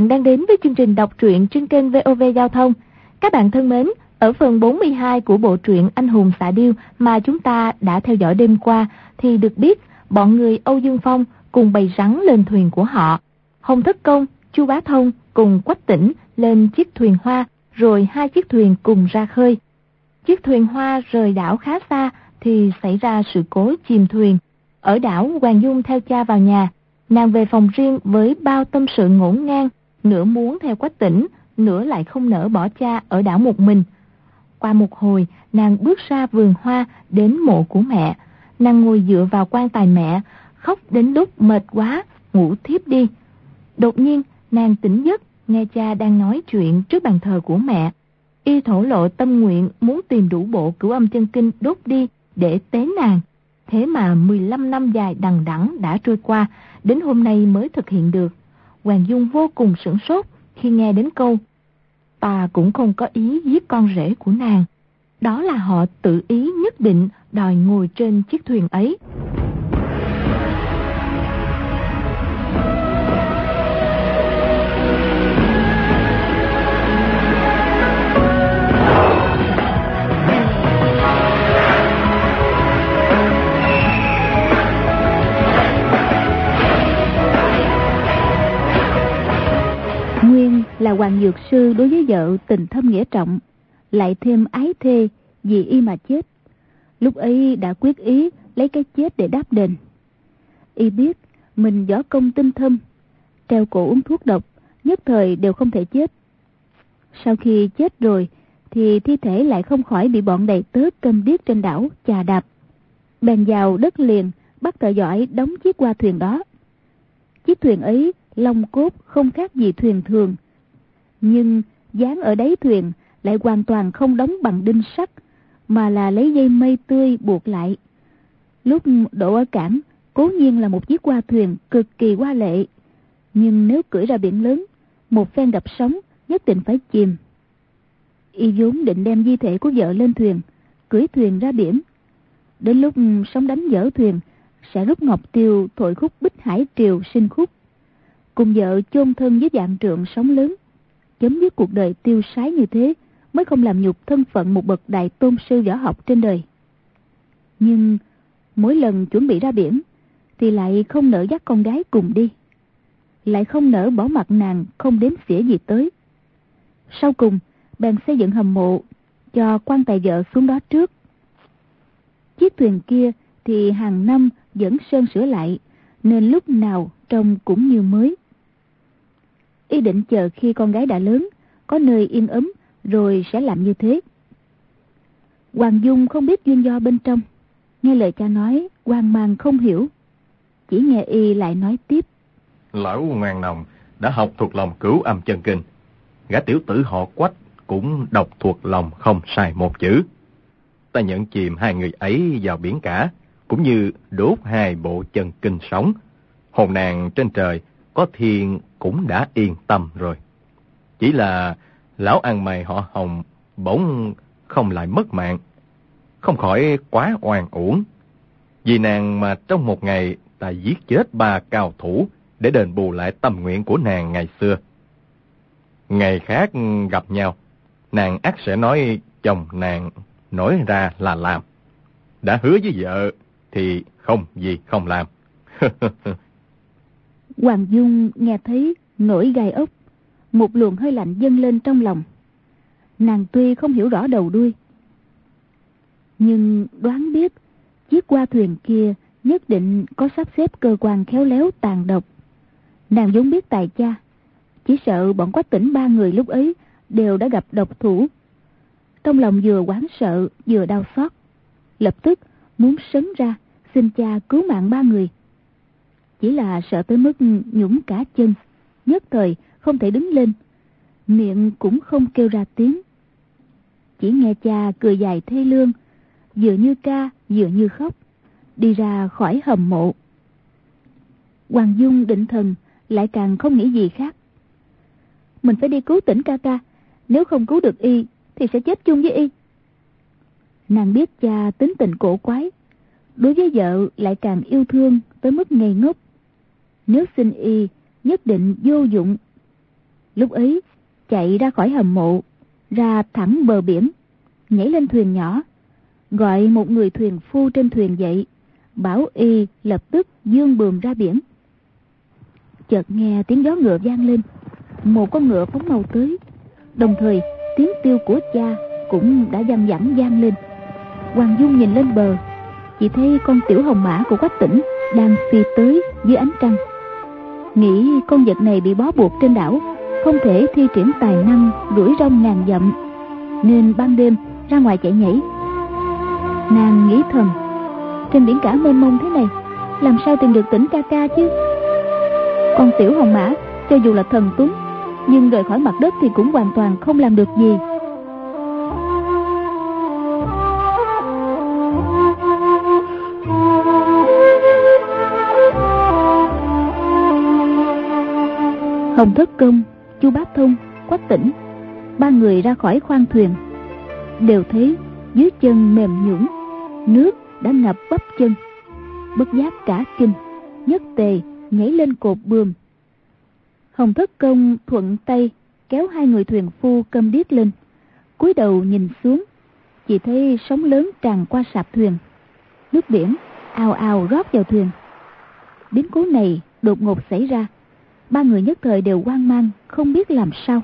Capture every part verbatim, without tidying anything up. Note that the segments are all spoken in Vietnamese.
bạn đang đến với chương trình đọc truyện trên kênh vê o vê Giao thông. Các bạn thân mến, ở phần bốn mươi hai của bộ truyện Anh hùng xạ điêu mà chúng ta đã theo dõi đêm qua thì được biết bọn người Âu Dương Phong cùng bầy rắn lên thuyền của họ. Hồng Thất Công, Chu Bá Thông cùng Quách Tĩnh lên chiếc thuyền hoa, rồi hai chiếc thuyền cùng ra khơi. Chiếc thuyền hoa rời đảo khá xa thì xảy ra sự cố chìm thuyền. Ở đảo, Hoàng Dung theo cha vào nhà, nàng về phòng riêng với bao tâm sự ngổn ngang, nửa muốn theo Quách Tĩnh, nửa lại không nỡ bỏ cha ở đảo một mình. Qua một hồi, nàng bước ra vườn hoa đến mộ của mẹ. Nàng ngồi dựa vào quan tài mẹ, khóc đến lúc mệt quá, ngủ thiếp đi. Đột nhiên, nàng tỉnh giấc, nghe cha đang nói chuyện trước bàn thờ của mẹ. Y thổ lộ tâm nguyện muốn tìm đủ bộ Cửu Âm Chân Kinh đốt đi để tế nàng. Thế mà mười lăm năm dài đằng đẵng đã trôi qua, đến hôm nay mới thực hiện được. Hoàng Dung vô cùng sửng sốt khi nghe đến câu "Ta cũng không có ý giết con rể của nàng". Đó là họ tự ý nhất định đòi ngồi trên chiếc thuyền ấy. Nguyên là Hoàng Dược Sư đối với vợ tình thâm nghĩa trọng, lại thêm ái thê vì y mà chết. Lúc ấy đã quyết ý lấy cái chết để đáp đền. Y biết mình võ công tinh thâm, treo cổ uống thuốc độc nhất thời đều không thể chết. Sau khi chết rồi thì thi thể lại không khỏi bị bọn đầy tớ câm điếc trên đảo chà đạp. Bèn vào đất liền bắt thợ giỏi đóng chiếc hoa thuyền đó. Chiếc thuyền ấy lông cốt không khác gì thuyền thường, nhưng dán ở đáy thuyền lại hoàn toàn không đóng bằng đinh sắt, mà là lấy dây mây tươi buộc lại. Lúc đổ ở cảng, cố nhiên là một chiếc hoa thuyền cực kỳ hoa lệ, nhưng nếu cưỡi ra biển lớn, một phen đập sóng nhất định phải chìm. Y vốn định đem di thể của vợ lên thuyền, cưỡi thuyền ra biển. Đến lúc sóng đánh vỡ thuyền, sẽ rút ngọc tiêu thổi khúc Bích Hải Triều sinh khúc, cùng vợ chôn thân với vạn trượng sóng lớn, chấm dứt cuộc đời tiêu sái như thế, mới không làm nhục thân phận một bậc đại tôn sư võ học trên đời. Nhưng mỗi lần chuẩn bị ra biển thì lại không nỡ dắt con gái cùng đi, lại không nỡ bỏ mặt nàng không đếm xỉa gì tới. Sau cùng bèn xây dựng hầm mộ cho quan tài vợ xuống đó trước. Chiếc thuyền kia thì hàng năm vẫn sơn sửa lại, nên lúc nào trông cũng như mới. Y định chờ khi con gái đã lớn, có nơi yên ấm, rồi sẽ làm như thế. Hoàng Dung không biết duyên do bên trong, nghe lời cha nói hoang mang không hiểu, chỉ nghe Y lại nói tiếp: Lão ngoan nòng đã học thuộc lòng Cửu Âm Chân Kinh, gã tiểu tử họ Quách cũng đọc thuộc lòng không sai một chữ. Ta nhận chìm hai người ấy vào biển cả, cũng như đốt hai bộ chân kinh sống. Hồn nàng trên trời có thiên cũng đã yên tâm rồi. Chỉ là lão ăn mày họ Hồng bỗng không lại mất mạng, không khỏi quá oan uổng. Vì nàng mà trong một ngày ta giết chết ba cao thủ để đền bù lại tâm nguyện của nàng ngày xưa. Ngày khác gặp nhau, nàng ắt sẽ nói chồng nàng nói ra là làm. Đã hứa với vợ thì không gì không làm. Hoàng Dung nghe thấy nổi gai ốc, một luồng hơi lạnh dâng lên trong lòng. Nàng tuy không hiểu rõ đầu đuôi, nhưng đoán biết chiếc hoa thuyền kia nhất định có sắp xếp cơ quan khéo léo tàn độc. Nàng vốn biết tài cha, chỉ sợ bọn Quách Tĩnh ba người lúc ấy đều đã gặp độc thủ. Trong lòng vừa hoảng sợ vừa đau xót, lập tức muốn sấn ra xin cha cứu mạng ba người. Chỉ là sợ tới mức nhũn cả chân, nhất thời không thể đứng lên, miệng cũng không kêu ra tiếng. Chỉ nghe cha cười dài thê lương, vừa như ca vừa như khóc, đi ra khỏi hầm mộ. Hoàng Dung định thần lại càng không nghĩ gì khác. Mình phải đi cứu Tĩnh ca ca, nếu không cứu được y thì sẽ chết chung với y. Nàng biết cha tính tình cổ quái, đối với vợ lại càng yêu thương tới mức ngây ngốc. Nếu xin y nhất định vô dụng. Lúc ấy chạy ra khỏi hầm mộ, ra thẳng bờ biển, nhảy lên thuyền nhỏ, gọi một người thuyền phu trên thuyền dậy, bảo y lập tức dương buồm ra biển. Chợt nghe tiếng gió ngựa vang lên, một con ngựa phóng mau tới, đồng thời tiếng tiêu của cha cũng đã văng vẳng vang lên. Hoàng Dung nhìn lên bờ, chỉ thấy con tiểu hồng mã của Quách Tĩnh đang phi tới dưới ánh trăng. Nghĩ con vật này bị bó buộc trên đảo, không thể thi triển tài năng đuổi rong ngàn dặm, nên ban đêm ra ngoài chạy nhảy. Nàng nghĩ thầm, trên biển cả mênh mông thế này, làm sao tìm được Tĩnh ca ca chứ? Con tiểu hồng mã cho dù là thần tuấn, nhưng rời khỏi mặt đất thì cũng hoàn toàn không làm được gì. Hồng Thất Công, Chu Bá Thông, Quách Tĩnh, ba người ra khỏi khoang thuyền, đều thấy dưới chân mềm nhũn, nước đã ngập bắp chân. Bất giác cả kinh, nhất tề nhảy lên cột buồm. Hồng Thất Công thuận tay kéo hai người thuyền phu câm điếc lên, cúi đầu nhìn xuống, chỉ thấy sóng lớn tràn qua sạp thuyền, nước biển ào ào rót vào thuyền. Biến cố này đột ngột xảy ra, ba người nhất thời đều hoang mang, không biết làm sao.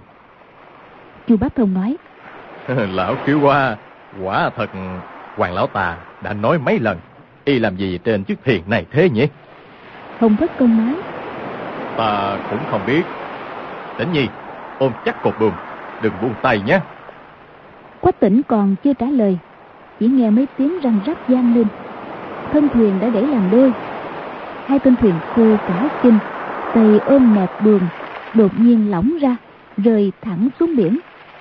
Chu Bá Thông nói: Lão Kiều Hoa, quả thật Hoàng lão ta đã nói mấy lần, y làm gì trên chiếc thuyền này thế nhỉ? Hồng Thất Công nói: Ta cũng không biết. Tĩnh Nhi, ôm chắc cột buồm, đừng buông tay nhé. Quách Tĩnh còn chưa trả lời, chỉ nghe mấy tiếng răng rắc vang lên, thân thuyền đã đẩy làm đôi. Hai tên thuyền phu cả kinh, tay ôm nẹp buồm, đột nhiên lỏng ra, rơi thẳng xuống biển.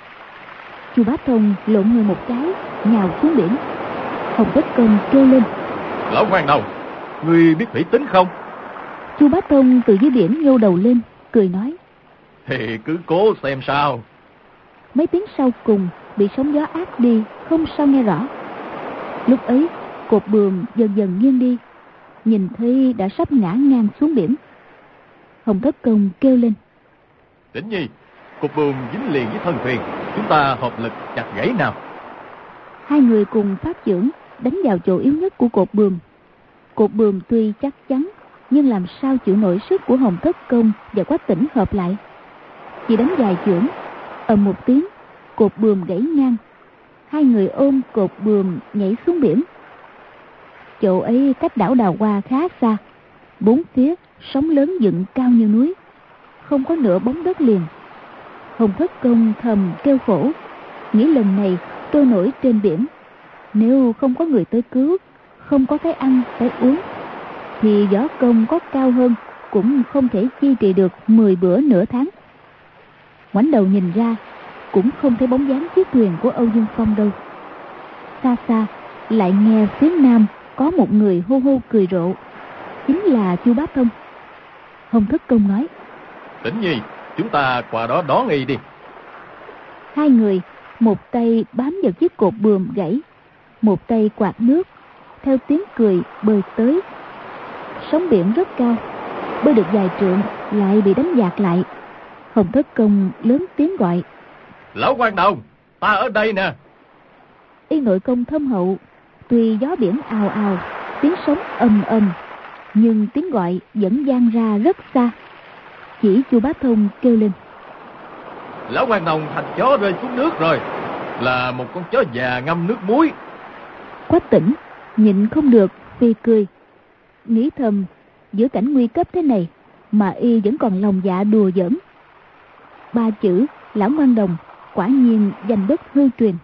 Chu Bá Thông lộn người một cái, nhào xuống biển. Hồng Thất Công kêu lên: Lão Hoàng đầu, ngươi biết thủy tính không? Chu Bá Thông từ dưới biển nhô đầu lên, cười nói: Thì cứ cố xem sao. Mấy tiếng sau cùng bị sóng gió át đi, không sao nghe rõ. Lúc ấy cột buồm dần dần nghiêng đi, nhìn thấy đã sắp ngã ngang xuống biển. Hồng Thất Công kêu lên: Tĩnh Nhi, cột buồm dính liền với thân thuyền, chúng ta hợp lực chặt gãy nào. Hai người cùng phát chưởng đánh vào chỗ yếu nhất của cột buồm. Cột buồm tuy chắc chắn, nhưng làm sao chịu nổi sức của Hồng Thất Công và Quách Tĩnh hợp lại. Chỉ đánh vài chưởng, ầm một tiếng, cột buồm gãy ngang. Hai người ôm cột buồm nhảy xuống biển. Chỗ ấy cách đảo Đào Hoa khá xa, bốn phía sóng lớn dựng cao như núi, không có nửa bóng đất liền. Hồng Thất Công thầm kêu khổ, nghĩ lần này trôi nổi trên biển, nếu không có người tới cứu, không có cái ăn cái uống, thì võ công có cao hơn cũng không thể chi trì được mười bữa nửa tháng. Ngoảnh đầu nhìn ra, cũng không thấy bóng dáng chiếc thuyền của Âu Dương Phong đâu. Xa xa lại nghe phía nam có một người hô hô cười rộ, chính là Chu Bá Thông. Hồng Thất Công nói: Tĩnh Nhi, chúng ta qua đó đón y đi. Hai người một tay bám vào chiếc cột buồm gãy, một tay quạt nước, theo tiếng cười bơi tới. Sóng biển rất cao, bơi được vài trượng lại bị đánh dạt lại. Hồng Thất Công lớn tiếng gọi: Lão Quan Đồng, ta ở đây nè. Y nội công thâm hậu, tuy gió biển ào ào, tiếng sóng ầm ầm, nhưng tiếng gọi vẫn vang ra rất xa. Chỉ Chu Bá Thông kêu lên: Lão Quan Đồng thành chó rơi xuống nước rồi, là một con chó già ngâm nước muối. Quách Tĩnh nhịn không được phi cười, nghĩ thầm giữa cảnh nguy cấp thế này mà y vẫn còn lòng dạ đùa giỡn. Ba chữ Lão Ngoan Đồng quả nhiên danh bất hư truyền.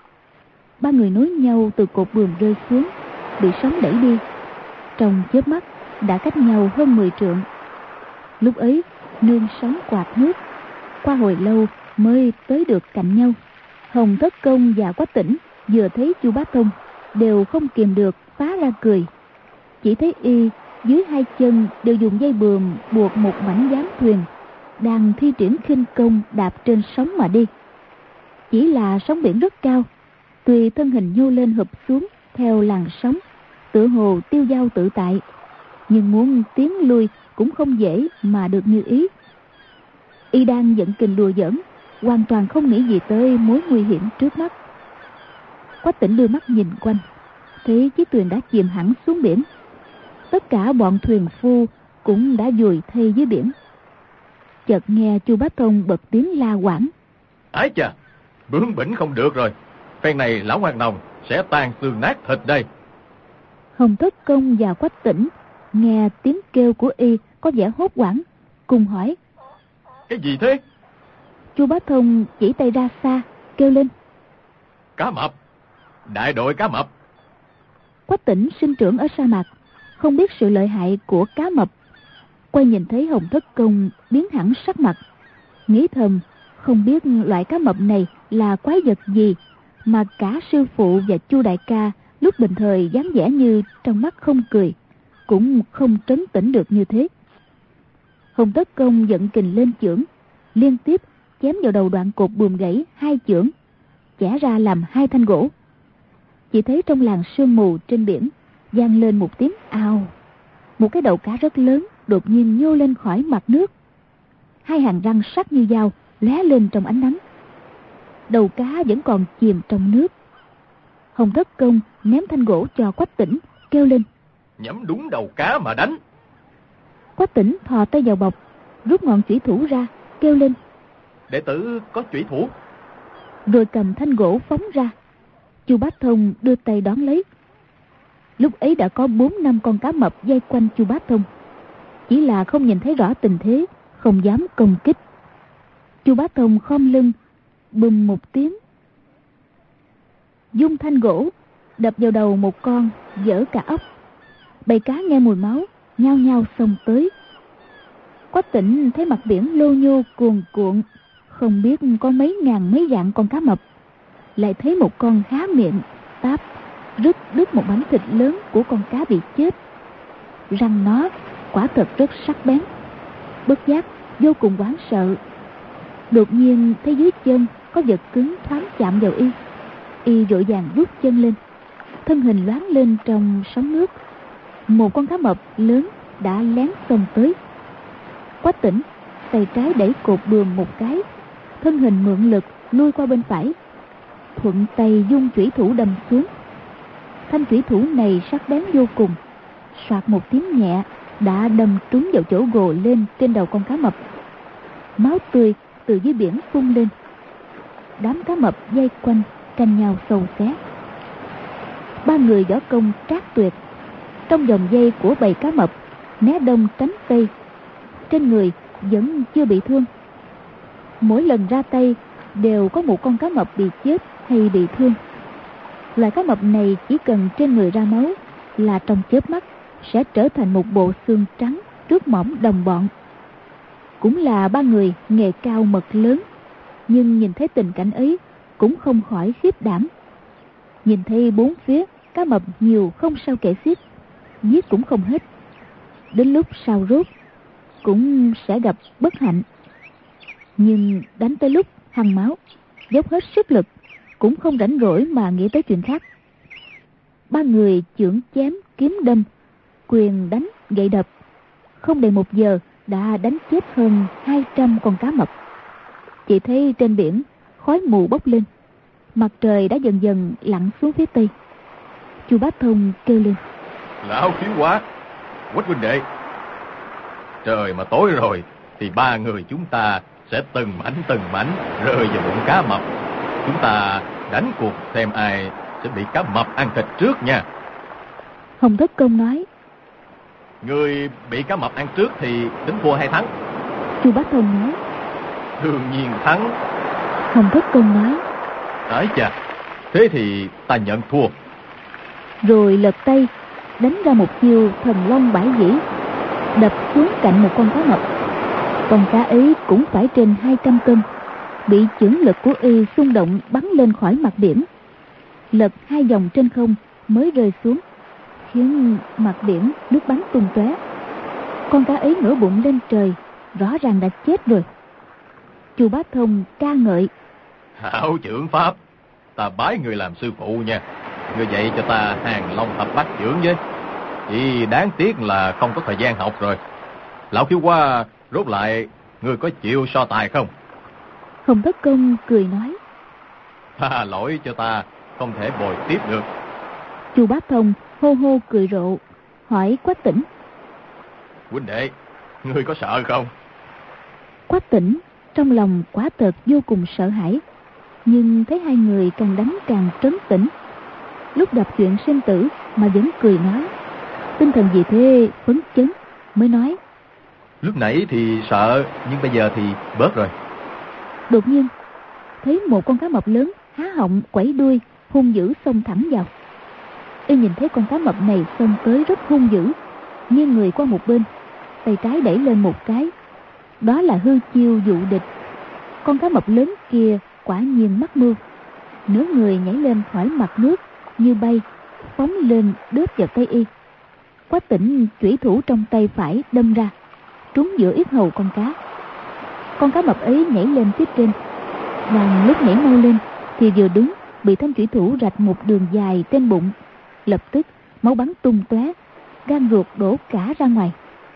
Ba người nối nhau từ cột buồm rơi xuống, bị sóng đẩy đi, trong chớp mắt đã cách nhau hơn mười trượng. Lúc ấy nương sóng quạt nước, qua hồi lâu mới tới được cạnh nhau. Hồng Thất Công và Quách Tĩnh vừa thấy Chu Bá Thông đều không kìm được phá ra cười. Chỉ thấy y dưới hai chân đều dùng dây buồm buộc một mảnh giám thuyền, đang thi triển khinh công đạp trên sóng mà đi. Chỉ là sóng biển rất cao, tùy thân hình nhô lên hụp xuống theo làn sóng, tựa hồ tiêu dao tự tại, nhưng muốn tiến lui cũng không dễ mà được như ý. Y đang giận kình đùa giỡn, hoàn toàn không nghĩ gì tới mối nguy hiểm trước mắt. Quách Tĩnh đưa mắt nhìn quanh, thấy chiếc thuyền đã chìm hẳn xuống biển. Tất cả bọn thuyền phu cũng đã vùi thây dưới biển. Chợt nghe Chu Bá Thông bật tiếng la quảng: Ái chà, bướng bỉnh không được rồi, phen này lão Hoàng Nòng sẽ tan xương nát thịt đây. Hồng Thất Công và Quách Tĩnh nghe tiếng kêu của y có vẻ hốt hoảng, cùng hỏi: Cái gì thế? Chu Bá Thông chỉ tay ra xa, kêu lên: Cá mập, đại đội cá mập. Quách Tĩnh sinh trưởng ở sa mạc, không biết sự lợi hại của cá mập. Quay nhìn thấy Hồng Thất Công biến hẳn sắc mặt, nghĩ thầm không biết loại cá mập này là quái vật gì mà cả sư phụ và Chu đại ca lúc bình thời dáng vẻ như trong mắt không cười, cũng không trấn tĩnh được như thế. Hồng Thất Công giận kình lên chưởng, liên tiếp chém vào đầu đoạn cột buồm gãy hai chưởng, chẻ ra làm hai thanh gỗ. Chỉ thấy trong làn sương mù trên biển vang lên một tiếng ào, một cái đầu cá rất lớn đột nhiên nhô lên khỏi mặt nước. Hai hàng răng sắc như dao lóe lên trong ánh nắng. Đầu cá vẫn còn chìm trong nước. Hồng Thất Công ném thanh gỗ cho Quách Tĩnh, kêu lên: Nhắm đúng đầu cá mà đánh. Quách Tĩnh thò tay vào bọc, rút ngọn chủy thủ ra, kêu lên: Đệ tử có chủy thủ. Rồi cầm thanh gỗ phóng ra. Chu Bá Thông đưa tay đón lấy. Lúc ấy đã có bốn năm con cá mập vây quanh Chu Bá Thông, chỉ là không nhìn thấy rõ tình thế, không dám công kích. Chu Bá Thông khom lưng, bùm một tiếng, dung thanh gỗ đập vào đầu một con, vỡ cả óc. Bầy cá nghe mùi máu nhao nhao xông tới. Quách Tĩnh thấy mặt biển lô nhô cuồn cuộn, không biết có mấy ngàn mấy vạn con cá mập. Lại thấy một con há miệng táp rứt đứt một mảnh thịt lớn của con cá bị chết. Răng nó quả thật rất sắc bén. Bất giác vô cùng hoảng sợ. Đột nhiên thấy dưới chân có vật cứng thoáng chạm vào y. Y vội vàng rút chân lên, thân hình loáng lên trong sóng nước. Một con cá mập lớn đã lén xông tới. Quách Tĩnh tay trái đẩy cột buồm một cái, thân hình mượn lực lui qua bên phải, thuận tay dung chủy thủ đâm xuống. Thanh chủy thủ này sắc bén vô cùng, soạt một tiếng nhẹ đã đâm trúng vào chỗ gồ lên trên đầu con cá mập. Máu tươi từ dưới biển phun lên. Đám cá mập vây quanh tranh nhau sâu xé. Ba người võ công trác tuyệt, trong vòng dây của bầy cá mập né đông tránh tây, trên người vẫn chưa bị thương. Mỗi lần ra tay đều có một con cá mập bị chết hay bị thương. Loại cá mập này chỉ cần trên người ra máu là trong chớp mắt sẽ trở thành một bộ xương trắng trước mỏng đồng bọn. Cũng là ba người nghề cao mật lớn, nhưng nhìn thấy tình cảnh ấy cũng không khỏi khiếp đảm. Nhìn thấy bốn phía cá mập nhiều không sao kể xiết, giết cũng không hết. Đến lúc sao rốt cũng sẽ gặp bất hạnh. Nhưng đánh tới lúc hăng máu, dốc hết sức lực, cũng không rảnh rỗi mà nghĩ tới chuyện khác. Ba người chưởng chém kiếm đâm, quyền đánh gậy đập, không đầy một giờ đã đánh chết hơn hai trăm con cá mập. Chỉ thấy trên biển khói mù bốc lên, mặt trời đã dần dần lặn xuống phía tây. Chu Bá Thông kêu lên: Lão Thiếu Quá, Quách huynh đệ, trời mà tối rồi thì ba người chúng ta sẽ từng mảnh từng mảnh rơi vào bụng cá mập. Chúng ta đánh cuộc xem ai sẽ bị cá mập ăn thịt trước nha. Hồng Thất Công nói: Người bị cá mập ăn trước thì tính thua hay thắng? Chu Bá Thông nói: Đương nhiên thắng. Hồng Thất Công nói: Đấy chà, thế thì ta nhận thua. Rồi lật tay đánh ra một chiêu thần long bãi vĩ, đập xuống cạnh một con cá mập. Con cá ấy cũng phải trên hai trăm cân, bị chưởng lực của y xung động bắn lên khỏi mặt biển, lật hai vòng trên không mới rơi xuống, khiến mặt biển nước bắn tung tóe. Con cá ấy ngửa bụng lên trời, rõ ràng đã chết rồi. Chu Bá Thông ca ngợi: Hảo chưởng pháp, ta bái người làm sư phụ nha. Người dạy cho ta hàng long thập bát chưởng với. Chỉ đáng tiếc là không có thời gian học rồi. Lão Thiếu Quá rốt lại ngươi có chịu so tài không? Hồng Thất Công cười nói. Ha, lỗi cho ta, không thể bồi tiếp được. Chu Bá Thông hô hô cười rộ, hỏi Quách Tĩnh. Huynh đệ, ngươi có sợ không? Quách Tĩnh trong lòng quả thật vô cùng sợ hãi, nhưng thấy hai người càng đánh càng trấn tĩnh. Lúc gặp chuyện sinh tử mà vẫn cười nói, tinh thần vì thế phấn chấn, mới nói. Lúc nãy thì sợ, nhưng bây giờ thì bớt rồi. Đột nhiên thấy một con cá mập lớn há họng quẩy đuôi, hung dữ xông thẳng vào. Y nhìn thấy con cá mập này xông tới rất hung dữ, nghiêng người qua một bên, tay trái đẩy lên một cái, đó là hư chiêu dụ địch. Con cá mập lớn kia quả nhiên mắc mưu, nửa người nhảy lên khỏi mặt nước như bay, phóng lên đớp vào tay y. Quách Tĩnh chủy thủ trong tay phải đâm ra, trúng giữa yết hầu con cá. Con cá mập ấy nhảy lên phía trên, đang lúc nhảy mau lên thì vừa đúng bị thanh chủy thủ rạch một đường dài trên bụng, lập tức máu bắn tung tóe, gan ruột đổ cả ra ngoài.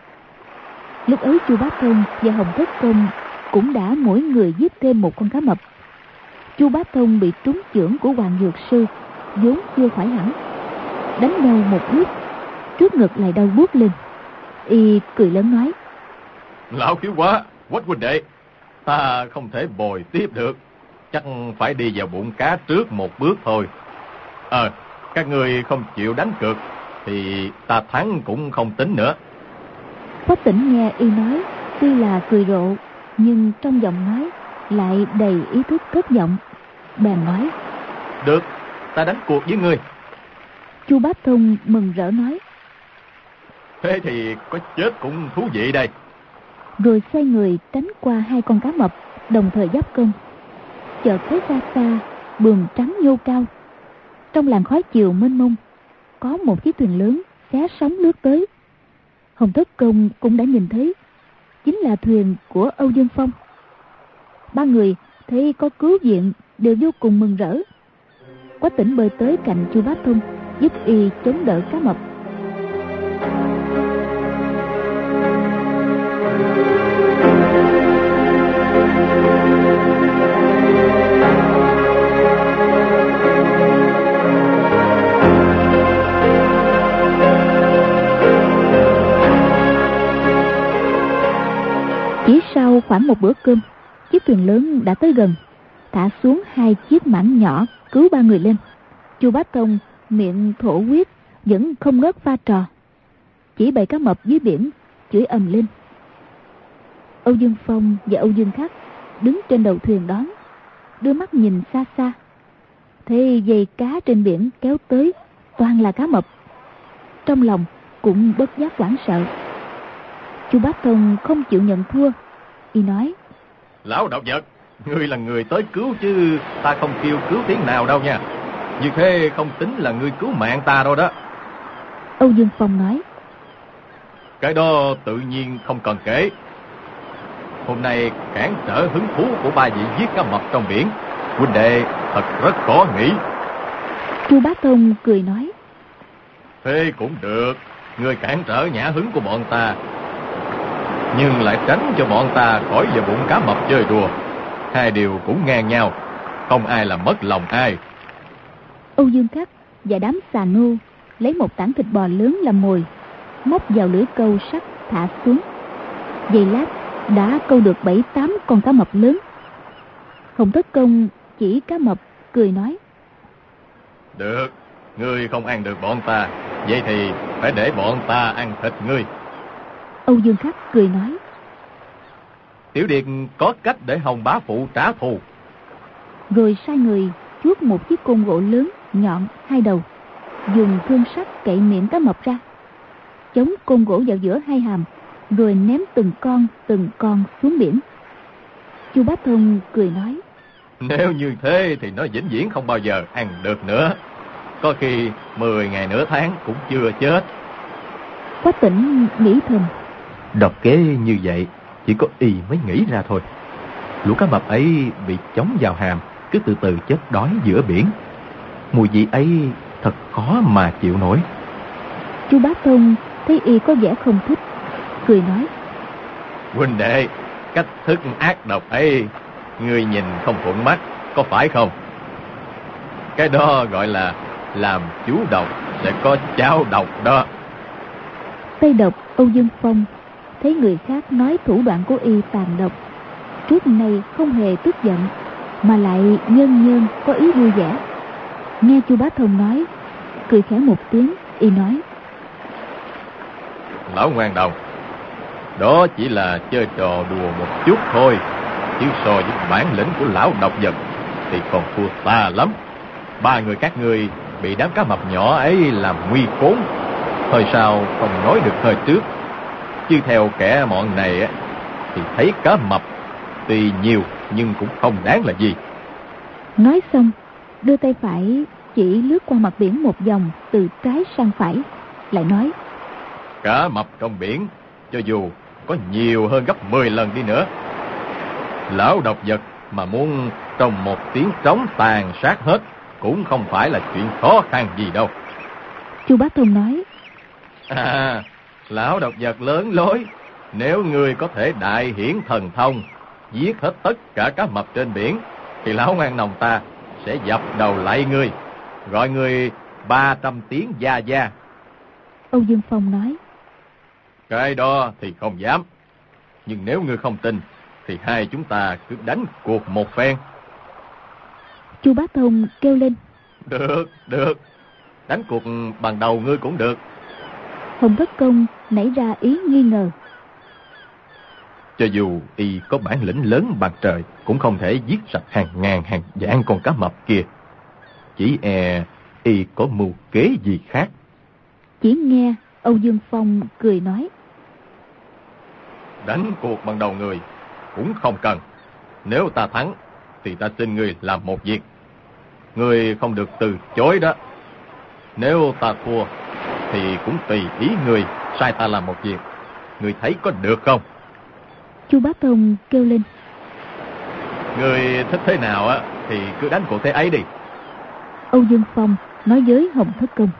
Lúc ấy Chu Bá Thông và Hồng Thất Công cũng đã mỗi người giết thêm một con cá mập. Chu Bá Thông bị trúng chưởng của Hoàng Dược Sư, vốn chưa khỏi hẳn, đánh nhau một lúc, trước ngực lại đau buốt lên. Y cười lớn nói. Lão khiếu quá, Quách huynh đệ, ta không thể bồi tiếp được, chắc phải đi vào bụng cá trước một bước thôi. Ờ, à, các người không chịu đánh cược thì ta thắng cũng không tính nữa. Quách Tĩnh nghe y nói, tuy là cười rộ, nhưng trong giọng nói lại đầy ý thức cất giọng, bèn nói. Được, ta đánh cuộc với ngươi. Chu Bá Thông mừng rỡ nói. Thế thì có chết cũng thú vị đây. Rồi xoay người tránh qua hai con cá mập, đồng thời giáp công. Chợt thấy xa xa buồm trắng nhô cao, trong làn khói chiều mênh mông có một chiếc thuyền lớn xé sóng lướt tới. Hồng Thất Công cũng đã nhìn thấy, chính là thuyền của Âu Dương Phong. Ba người thấy có cứu viện đều vô cùng mừng rỡ. Quách Tĩnh bơi tới cạnh Chu Bá Thông, giúp y chống đỡ cá mập. Chỉ sau khoảng một bữa cơm, chiếc thuyền lớn đã tới gần, thả xuống hai chiếc mảng nhỏ cứu ba người lên. Chu Bá Thông miệng thổ huyết vẫn không ngớt pha trò, chỉ bầy cá mập dưới biển chửi ầm lên. Âu Dương Phong và Âu Dương Khắc đứng trên đầu thuyền đón, đưa mắt nhìn xa xa, thấy dây cá trên biển kéo tới toàn là cá mập, trong lòng cũng bất giác hoảng sợ. Chu Bá Thông không chịu nhận thua, y nói. Lão đạo vật, ngươi là người tới cứu chứ ta không kêu cứu tiếng nào đâu nha. Như thế không tính là ngươi cứu mạng ta đâu đó. Âu Dương Phong nói. Cái đó tự nhiên không cần kể. Hôm nay cản trở hứng thú của ba vị giết cá mập trong biển, huynh đệ thật rất khó nghĩ. Chu Bá Thông cười nói. Thế cũng được, ngươi cản trở nhã hứng của bọn ta, nhưng lại tránh cho bọn ta khỏi vào bụng cá mập chơi đùa. Hai điều cũng ngang nhau, không ai làm mất lòng ai. Âu Dương Khắc và đám xà nô lấy một tảng thịt bò lớn làm mồi, móc vào lưỡi câu sắt thả xuống. Giây lát đã câu được bảy tám con cá mập lớn. Hồng Thất Công chỉ cá mập cười nói. Được, ngươi không ăn được bọn ta, vậy thì phải để bọn ta ăn thịt ngươi. Âu Dương Khắc cười nói. Tiểu Điệt có cách để Hồng bá phụ trả thù. Rồi sai người chuốt một chiếc côn gỗ lớn nhọn hai đầu, dùng thương sắt cậy miệng cá mập ra, chống côn gỗ vào giữa hai hàm, rồi ném từng con từng con xuống biển. Chu Bá Thông cười nói. Nếu như thế thì nó vĩnh viễn không bao giờ ăn được nữa, có khi mười ngày nửa tháng cũng chưa chết. Quách Tĩnh nghĩ thầm. Độc kế như vậy chỉ có y mới nghĩ ra thôi. Lũ cá mập ấy bị chống vào hàm, cứ từ từ chết đói giữa biển. Mùi vị ấy thật khó mà chịu nổi. Chu Bá Thông thấy y có vẻ không thích, cười nói. Huynh đệ, cách thức ác độc ấy, ngươi nhìn không thuận mắt, có phải không? Cái đó gọi là làm chú độc sẽ có cháu độc đó. Tây độc Âu Dương Phong thấy người khác nói thủ đoạn của y tàn độc, trước nay không hề tức giận, mà lại nhơn nhơn có ý vui vẻ. Nghe Chu Bá Thông nói, cười khẽ một tiếng, y nói: Lão Ngoan Đồng, đó chỉ là chơi trò đùa một chút thôi, chứ so với bản lĩnh của lão độc vật thì còn thua xa lắm. Ba người các ngươi bị đám cá mập nhỏ ấy làm nguy khốn, hơi sau không nói được hơi trước. Chứ theo kẻ mọn này thì thấy cá mập tuy nhiều nhưng cũng không đáng là gì. Nói xong, đưa tay phải chỉ lướt qua mặt biển một vòng từ trái sang phải, lại nói: Cá mập trong biển, cho dù có nhiều hơn gấp mười lần đi nữa, lão độc vật mà muốn trong một tiếng trống tàn sát hết cũng không phải là chuyện khó khăn gì đâu. Chu Bá Thông nói: À, lão độc vật lớn lối, nếu ngươi có thể đại hiển thần thông, giết hết tất cả cá mập trên biển, thì lão Ngoan Đồng ta sẽ dập đầu lại ngươi, gọi ngươi ba trăm tiếng gia gia. Âu Dương Phong nói: Cái đó thì không dám, nhưng nếu ngươi không tin thì hai chúng ta cứ đánh cuộc một phen. Chu Bá Thông kêu lên: Được, được, đánh cuộc bằng đầu ngươi cũng được. Hồng Thất Công nảy ra ý nghi ngờ: Cho dù y có bản lĩnh lớn bằng trời, cũng không thể giết sạch hàng ngàn hàng vạn con cá mập kia. Chỉ e y có mưu kế gì khác. Chỉ nghe Âu Dương Phong cười nói: Đánh cuộc bằng đầu người cũng không cần. Nếu ta thắng thì ta xin ngươi làm một việc, ngươi không được từ chối đó. Nếu ta thua thì cũng tùy ý ngươi sai ta làm một việc, ngươi thấy có được không? Chu Bá Thông kêu lên: Ngươi thích thế nào á thì cứ đánh cuộc thế ấy đi. Âu Dương Phong nói với Hồng Thất Công: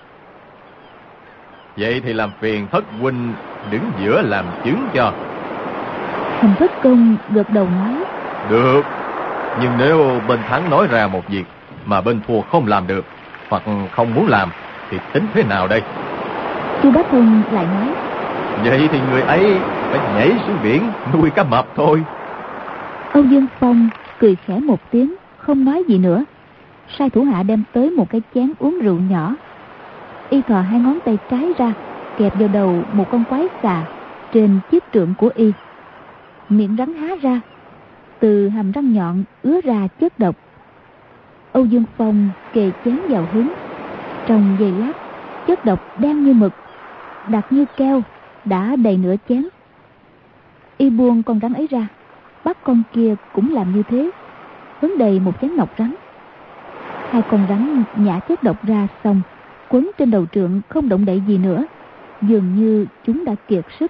Vậy thì làm phiền Thất huynh đứng giữa làm chứng cho. Hồng Thất Công gật đầu nói: Được, nhưng nếu bên thắng nói ra một việc mà bên thua không làm được hoặc không muốn làm thì tính thế nào đây? Chu Bá Thông lại nói: Vậy thì người ấy phải nhảy xuống biển nuôi cá mập thôi. Âu Dương Phong cười khẽ một tiếng, không nói gì nữa, sai thủ hạ đem tới một cái chén uống rượu nhỏ. Y thò hai ngón tay trái ra, kẹp vào đầu một con quái xà trên chiếc trượng của y. Miệng rắn há ra, từ hàm răng nhọn ứa ra chất độc. Âu Dương Phong kề chén vào hứng, trong giây lát chất độc đen như mực, đặc như keo, đã đầy nửa chén. Y buông con rắn ấy ra, bắt con kia cũng làm như thế, hứng đầy một chén ngọc rắn. Hai con rắn nhả chất độc ra xong, quấn trên đầu trượng không động đậy gì nữa, dường như chúng đã kiệt sức.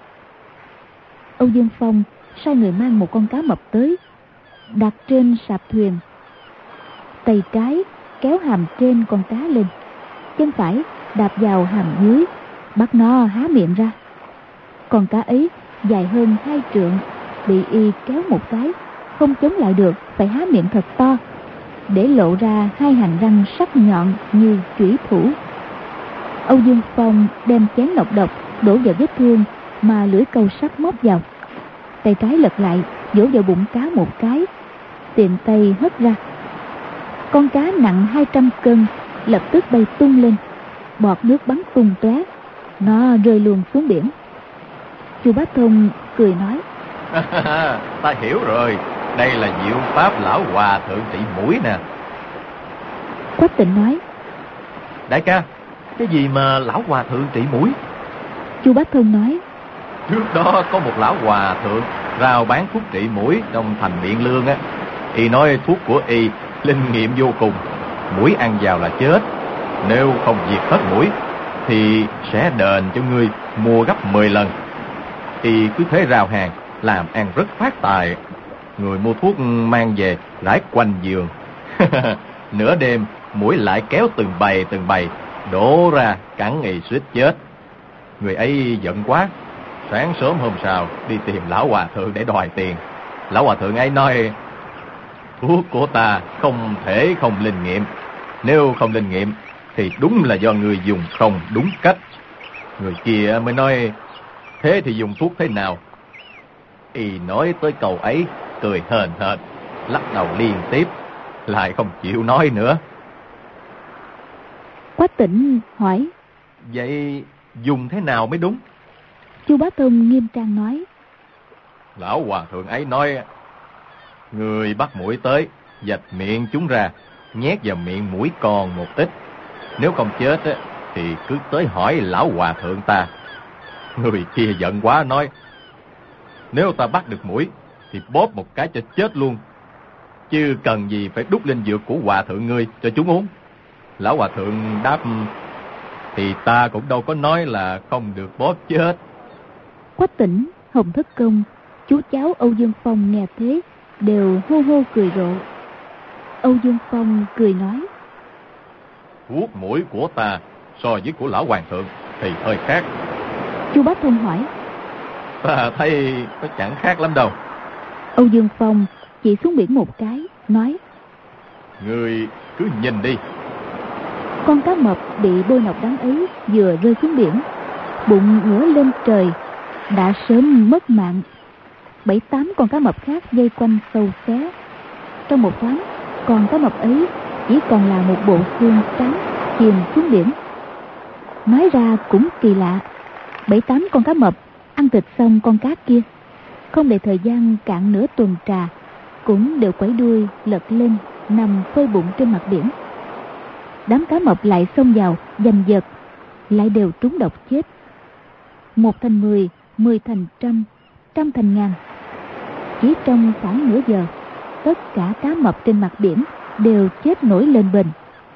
Âu Dương Phong sai người mang một con cá mập tới, đặt trên sạp thuyền. Tay trái kéo hàm trên con cá lên, chân phải đạp vào hàm dưới, bắt nó há miệng ra. Con cá ấy dài hơn hai trượng, bị y kéo một cái, không chống lại được, phải há miệng thật to, để lộ ra hai hàng răng sắc nhọn như chủy thủ. Âu Dương Phong đem chén nọc độc đổ vào vết thương mà lưỡi câu sắt móc vào. Tay trái lật lại, vỗ vào bụng cá một cái, tiện tay hất ra. Con cá nặng hai trăm cân lập tức bay tung lên, bọt nước bắn tung tóe, nó rơi luôn xuống biển. Chu Bá Thông cười nói: Ta hiểu rồi, đây là diệu pháp lão hòa thượng trị mũi nè. Quách Tịnh nói: Đại ca, cái gì mà lão hòa thượng trị mũi? Chu Bá Thông nói: Trước đó có một lão hòa thượng rao bán thuốc trị mũi trong thành Biện Lương á. Y nói thuốc của y linh nghiệm vô cùng, mũi ăn vào là chết. Nếu không diệt hết mũi thì sẽ đền cho ngươi mua gấp mười lần. Y cứ thế rao hàng, làm ăn rất phát tài. Người mua thuốc mang về rải quanh giường. Nửa đêm mũi lại kéo từng bầy từng bầy đổ ra cắn y suýt chết. Người ấy giận quá, Sáng sớm hôm sau đi tìm lão hòa thượng để đòi tiền. Lão hòa thượng ấy nói thuốc của ta không thể không linh nghiệm. Nếu không linh nghiệm thì đúng là do người dùng không đúng cách. Người kia mới nói thế thì dùng thuốc thế nào? Y nói tới câu ấy cười hờn hờn, lắc đầu liên tiếp, lại không chịu nói nữa. Quách Tỉnh hỏi: Vậy dùng thế nào mới đúng? Chu Bá Thông nghiêm trang nói: Lão hòa thượng ấy nói người bắt muỗi tới, vạch miệng chúng ra, nhét vào miệng muỗi còn một ít. Nếu không chết thì cứ tới hỏi lão hòa thượng ta. Người kia giận quá nói nếu ta bắt được muỗi thì bóp một cái cho chết luôn, chứ cần gì phải đút linh dược của hòa thượng ngươi cho chúng uống. Lão hòa thượng đáp thì ta cũng đâu có nói là không được bóp chết. Quách Tỉnh, Hồng Thất Công, chú cháu Âu Dương Phong nghe thế đều hô hô cười rộ. Âu Dương Phong cười nói: Thuốc muỗi của ta so với của lão hoàng thượng thì hơi khác. Chu Bá Thông hỏi: Ta thấy nó chẳng khác lắm đâu. Âu Dương Phong chỉ xuống biển một cái, nói: Ngươi cứ nhìn đi. Con cá mập bị bôi nọc đắng ấy vừa rơi xuống biển, bụng ngửa lên trời, đã sớm mất mạng. Bảy tám con cá mập khác vây quanh sâu xé. Trong một thoáng, con cá mập ấy chỉ còn là một bộ xương trắng chìm xuống biển. Nói ra cũng kỳ lạ, bảy tám con cá mập ăn thịt xong con cá kia, không để thời gian cạn nửa tuần trà, cũng đều quẩy đuôi lật lên nằm phơi bụng trên mặt biển. Đám cá mập lại xông vào giành giật, lại đều trúng độc chết. Một thành mười, mười thành trăm, trăm thành ngàn. Chỉ trong khoảng nửa giờ, tất cả cá mập trên mặt biển đều chết nổi lên bền.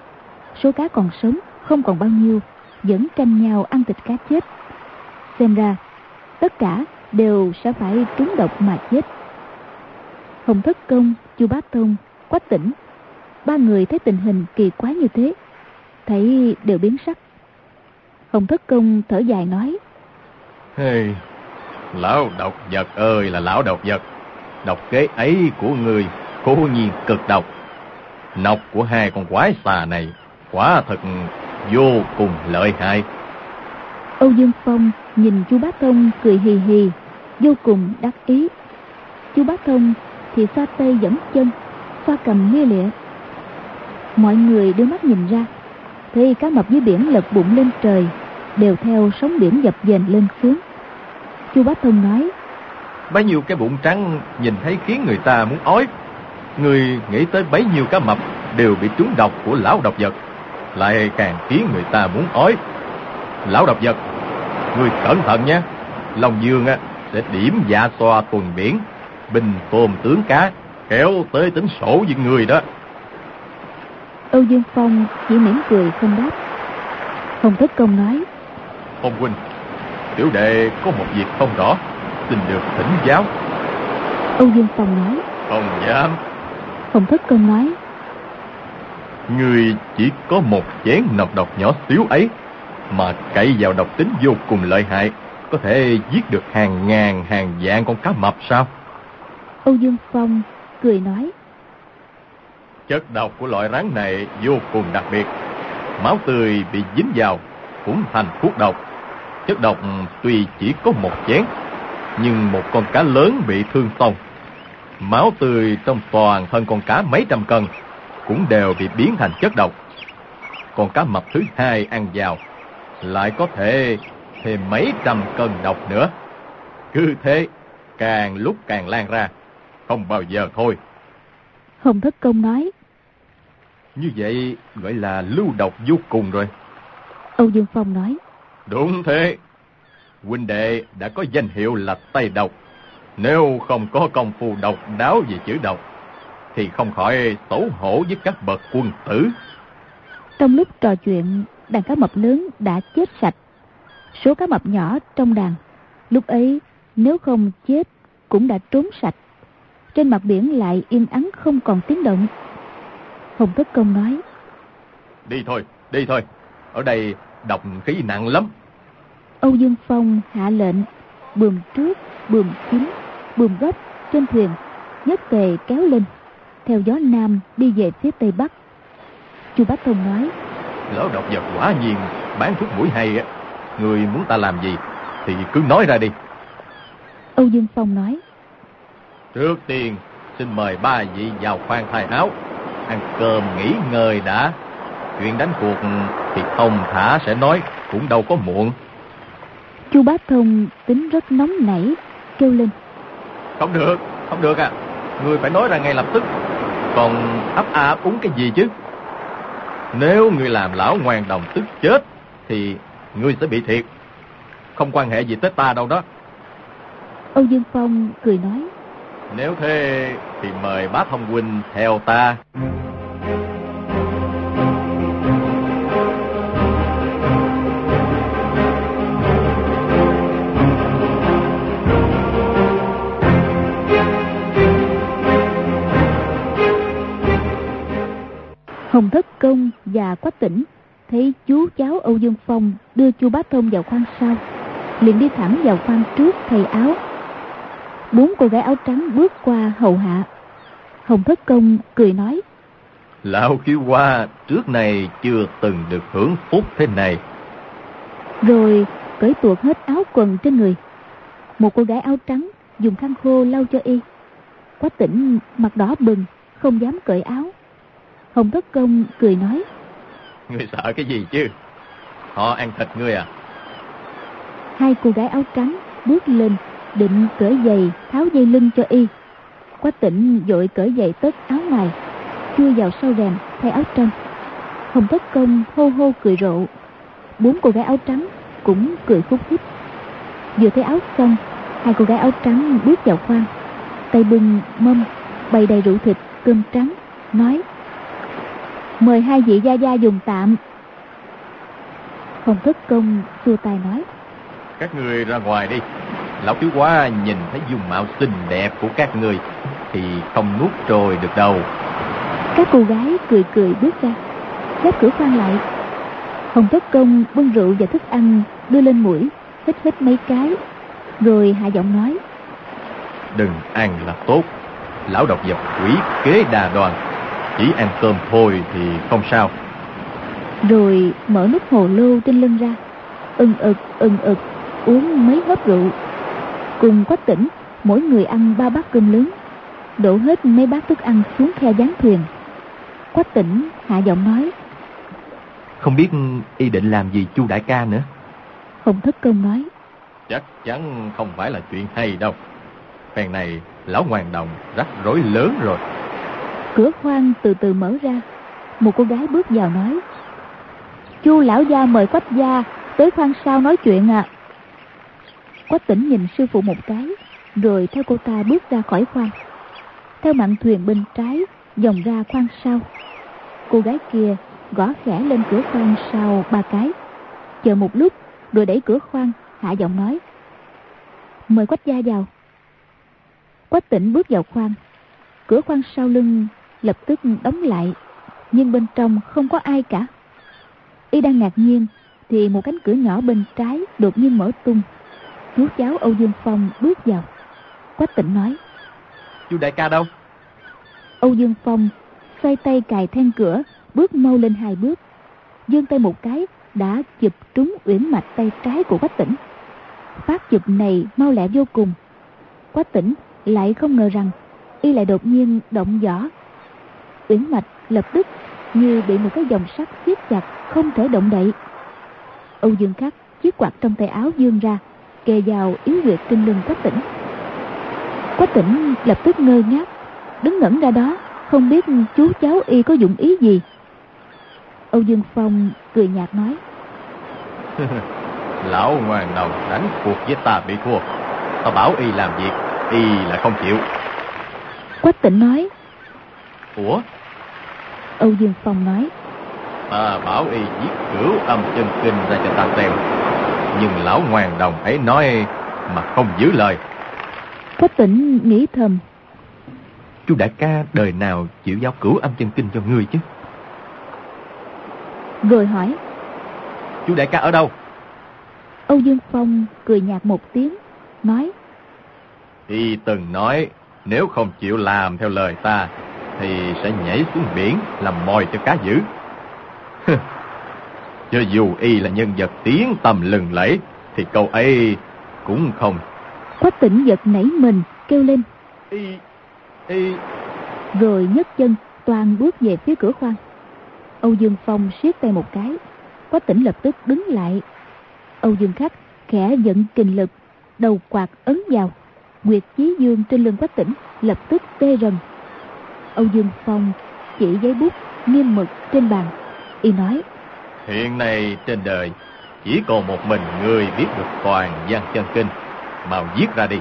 Số cá còn sống không còn bao nhiêu, vẫn tranh nhau ăn thịt cá chết. Xem ra tất cả đều sẽ phải trúng độc mà chết. Hồng Thất Công, Chu Bá Thông, Quách Tỉnh, ba người thấy tình hình kỳ quái như thế, thấy đều biến sắc. Hồng Thất Công thở dài nói: Hey, lão độc vật ơi là lão độc vật, độc kế ấy của người cố nhiên cực độc. Nọc của hai con quái xà này quả thật vô cùng lợi hại. Âu Dương Phong nhìn Chu Bá Thông cười hì hì, vô cùng đắc ý. Chu Bá Thông thì xoa tay giẫm chân, xoa cầm lia lịa. Mọi người đưa mắt nhìn ra, thấy cá mập dưới biển lật bụng lên trời, đều theo sóng biển dập dềnh lên xuống. Chu Bá Thông nói: Bấy nhiêu cái bụng trắng nhìn thấy khiến người ta muốn ói. Người nghĩ tới bấy nhiêu cá mập đều bị trúng độc của lão độc vật, lại càng khiến người ta muốn ói. Lão độc vật, người cẩn thận nhé. Long Dương á sẽ điểm dạ xoa tuần biển, bình tôm tướng cá, kéo tới tính sổ với người đó. Âu Dương Phong chỉ mỉm cười không đáp. Hồng Thất Công nói: Ông huynh, tiểu đệ có một việc không rõ, xin được thỉnh giáo. Âu Dương Phong nói: Không dám. Hồng Thất Công nói: Người chỉ có một chén nọc độc nhỏ xíu ấy mà cậy vào độc tính vô cùng lợi hại, có thể giết được hàng ngàn hàng vạn con cá mập sao? Âu Dương Phong cười nói: Chất độc của loại rắn này vô cùng đặc biệt. Máu tươi bị dính vào cũng thành thuốc độc. Chất độc tuy chỉ có một chén, nhưng một con cá lớn bị thương xong, máu tươi trong toàn thân con cá mấy trăm cân cũng đều bị biến thành chất độc. Con cá mập thứ hai ăn vào lại có thể thêm mấy trăm cân độc nữa. Cứ thế càng lúc càng lan ra, không bao giờ thôi. Hồng Thất Công nói: Như vậy gọi là lưu độc vô cùng rồi. Âu Dương Phong nói: Đúng thế. Huynh đệ đã có danh hiệu là Tây Độc. Nếu không có công phu độc đáo về chữ độc thì không khỏi xấu hổ với các bậc quân tử. Trong lúc trò chuyện, đàn cá mập lớn đã chết sạch. Số cá mập nhỏ trong đàn lúc ấy nếu không chết cũng đã trốn sạch. Trên mặt biển lại yên ắng không còn tiếng động. Hồng Thất Công nói: Đi thôi, đi thôi. Ở đây độc khí nặng lắm. Âu Dương Phong hạ lệnh, buồm trước, buồm chính, buồm gốc trên thuyền nhất tề kéo lên, theo gió nam đi về phía tây bắc. Chu Bá Thông nói: Lão độc vật quả nhiên bán thuốc mũi hay á. Người muốn ta làm gì thì cứ nói ra đi. Âu Dương Phong nói: Trước tiên xin mời ba vị vào khoang thay áo, ăn cơm nghỉ ngơi đã. Chuyện đánh cuộc thì thông thả sẽ nói, cũng đâu có muộn. Chu Bá Thông tính rất nóng nảy, kêu lên: Không được, không được à. Ngươi phải nói ra ngay lập tức. Còn ấp a ấp úng cái gì chứ? Nếu ngươi làm lão Ngoan Đồng tức chết thì ngươi sẽ bị thiệt. Không quan hệ gì tới ta đâu đó. Âu Dương Phong cười nói: Nếu thế thì mời Bá Thông huynh theo ta. Hồng Thất Công và Quách Tĩnh thấy chú cháu Âu Dương Phong đưa Chu Bá Thông vào khoang sau, liền đi thẳng vào khoang trước thay áo. Bốn cô gái áo trắng bước qua hầu hạ. Hồng Thất Công cười nói: Lão Khiếu Hoa trước này chưa từng được hưởng phúc thế này. Rồi cởi tuột hết áo quần trên người. Một cô gái áo trắng dùng khăn khô lau cho y. Quách Tĩnh mặt đỏ bừng, không dám cởi áo. Hồng Thất Công cười nói: Ngươi sợ cái gì chứ? Họ ăn thịt ngươi à? Hai cô gái áo trắng bước lên định cởi giày tháo dây lưng cho y. Quách Tĩnh vội cởi giày tất áo ngoài, chui vào sau rèm thay áo trong. Hồng Thất Công hô hô cười rộ. Bốn cô gái áo trắng cũng cười khúc khích. Vừa thấy áo xong, hai cô gái áo trắng bước vào khoang, tay bưng mâm bày đầy rượu thịt, cơm trắng, nói: Mời hai vị gia gia dùng tạm. Hồng Thất Công xua tay nói: Các người ra ngoài đi. Lão Khiếu Hoa nhìn thấy dung mạo xinh đẹp của các người thì không nuốt trôi được đâu. Các cô gái cười cười bước ra, khép cửa khoang lại. Hồng Thất Công bưng rượu và thức ăn đưa lên mũi, hít hít mấy cái, rồi hạ giọng nói: Đừng ăn là tốt. Lão độc vật quỷ kế đa đoan, chỉ ăn cơm thôi thì không sao. Rồi mở nút hồ lô trên lưng ra, ừng ực ừng ực uống mấy hớp rượu. Cùng Quách Tĩnh mỗi người ăn ba bát cơm lớn, đổ hết mấy bát thức ăn xuống khe gián thuyền. Quách Tĩnh hạ giọng nói: Không biết y định làm gì Chu đại ca nữa? Hồng Thất Công nói: Chắc chắn không phải là chuyện hay đâu. Phen này lão Ngoan Đồng rắc rối lớn rồi. Cửa khoang từ từ mở ra. Một cô gái bước vào nói: Chu lão gia mời Quách gia tới khoang sau nói chuyện à. Quách Tĩnh nhìn sư phụ một cái, rồi theo cô ta bước ra khỏi khoang, theo mạn thuyền bên trái vòng ra khoang sau. Cô gái kia gõ khẽ lên cửa khoang sau ba cái, chờ một lúc rồi đẩy cửa khoang, hạ giọng nói: Mời Quách gia vào. Quách Tĩnh bước vào khoang. Cửa khoang sau lưng lập tức đóng lại, nhưng bên trong không có ai cả. Y đang ngạc nhiên thì một cánh cửa nhỏ bên trái đột nhiên mở tung. Chú cháu Âu Dương Phong bước vào. Quách Tĩnh nói: Chu đại ca đâu? Âu Dương Phong xoay tay cài then cửa, bước mau lên hai bước, giương tay một cái đã chụp trúng uyển mạch tay trái của Quách Tĩnh. Phát chụp này mau lẹ vô cùng. Quách Tĩnh lại không ngờ rằng y lại đột nhiên động võ. Uyển mạch lập tức như bị một cái vòng sắt siết chặt, không thể động đậy. Âu Dương Khắc chiếc quạt trong tay áo vươn ra, kề vào yếu huyệt trên lưng Quách Tĩnh. Quách Tĩnh lập tức ngơ ngác, đứng ngẩn ra đó, không biết chú cháu y có dụng ý gì. Âu Dương Phong cười nhạt nói: Lão Ngoan Đồng đánh cuộc với ta bị thua. Ta bảo y làm việc, y lại không chịu. Quách Tĩnh nói: Ủa? Âu Dương Phong nói: Ta bảo y viết Cửu Âm Chân Kinh ra cho ta xem, nhưng lão Ngoan Đồng ấy nói mà không giữ lời. Quách Tĩnh nghĩ thầm: Chu đại ca đời nào chịu giao Cửu Âm Chân Kinh cho ngươi chứ? Rồi hỏi: Chu đại ca ở đâu? Âu Dương Phong cười nhạt một tiếng, nói: Y từng nói nếu không chịu làm theo lời ta thì sẽ nhảy xuống biển làm mồi cho cá dữ. Cho dù y là nhân vật tiếng tầm lừng lẫy thì câu ấy cũng không. Quách Tỉnh giật nảy mình kêu lên: Y, y... Rồi nhấc chân toan bước về phía cửa khoang. Âu Dương Phong siết tay một cái, Quách Tỉnh lập tức đứng lại. Âu Dương Khắc khẽ vận kình lực, đầu quạt ấn vào, Nguyệt Chí Dương trên lưng Quách Tỉnh lập tức tê rần. Âu Dương Phong chỉ giấy bút nghiêm mực trên bàn, y nói: Hiện nay trên đời chỉ còn một mình ngươi biết được toàn văn chân kinh, mau viết ra đi.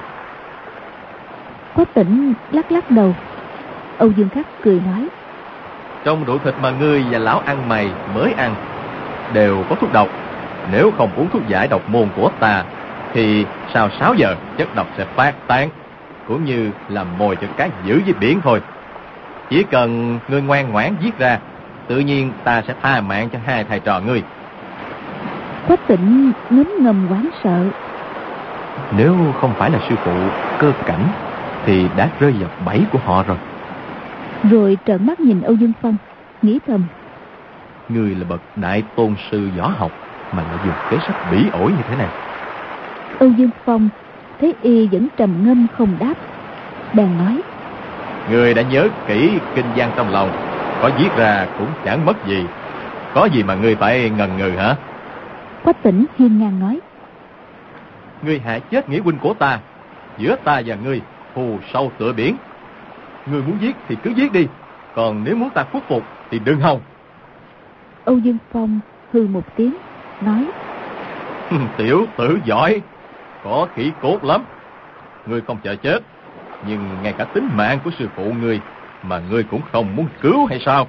Quách Tỉnh lắc lắc đầu. Âu Dương Khắc cười nói: Trong rượu thịt mà ngươi và lão ăn mày mới ăn đều có thuốc độc. Nếu không uống thuốc giải độc môn của ta thì sau sáu giờ chất độc sẽ phát tán, cũng như làm mồi cho cá dữ dưới biển thôi. Chỉ cần ngươi ngoan ngoãn viết ra, tự nhiên ta sẽ tha mạng cho hai thầy trò ngươi. Quách Tỉnh ngấm ngầm hoảng sợ. Nếu không phải là sư phụ Cơ Cảnh thì đã rơi vào bẫy của họ rồi. Rồi trợn mắt nhìn Âu Dương Phong, nghĩ thầm: Ngươi là bậc đại tôn sư võ học mà lại dùng kế sách bỉ ổi như thế này. Âu Dương Phong thấy y vẫn trầm ngâm không đáp, bèn nói: Ngươi đã nhớ kỹ kinh văn trong lòng, có viết ra cũng chẳng mất gì. Có gì mà ngươi phải ngần ngừ hả? Quách Tỉnh hiên ngang nói: Ngươi hại chết nghĩa huynh của ta, giữa ta và ngươi thù sâu tựa biển. Ngươi muốn giết thì cứ giết đi, còn nếu muốn ta khuất phục thì đừng hòng. Âu Dương Phong hừ một tiếng, nói: Tiểu tử giỏi, có khí cốt lắm. Ngươi không sợ chết, nhưng ngay cả tính mạng của sư phụ ngươi mà ngươi cũng không muốn cứu hay sao?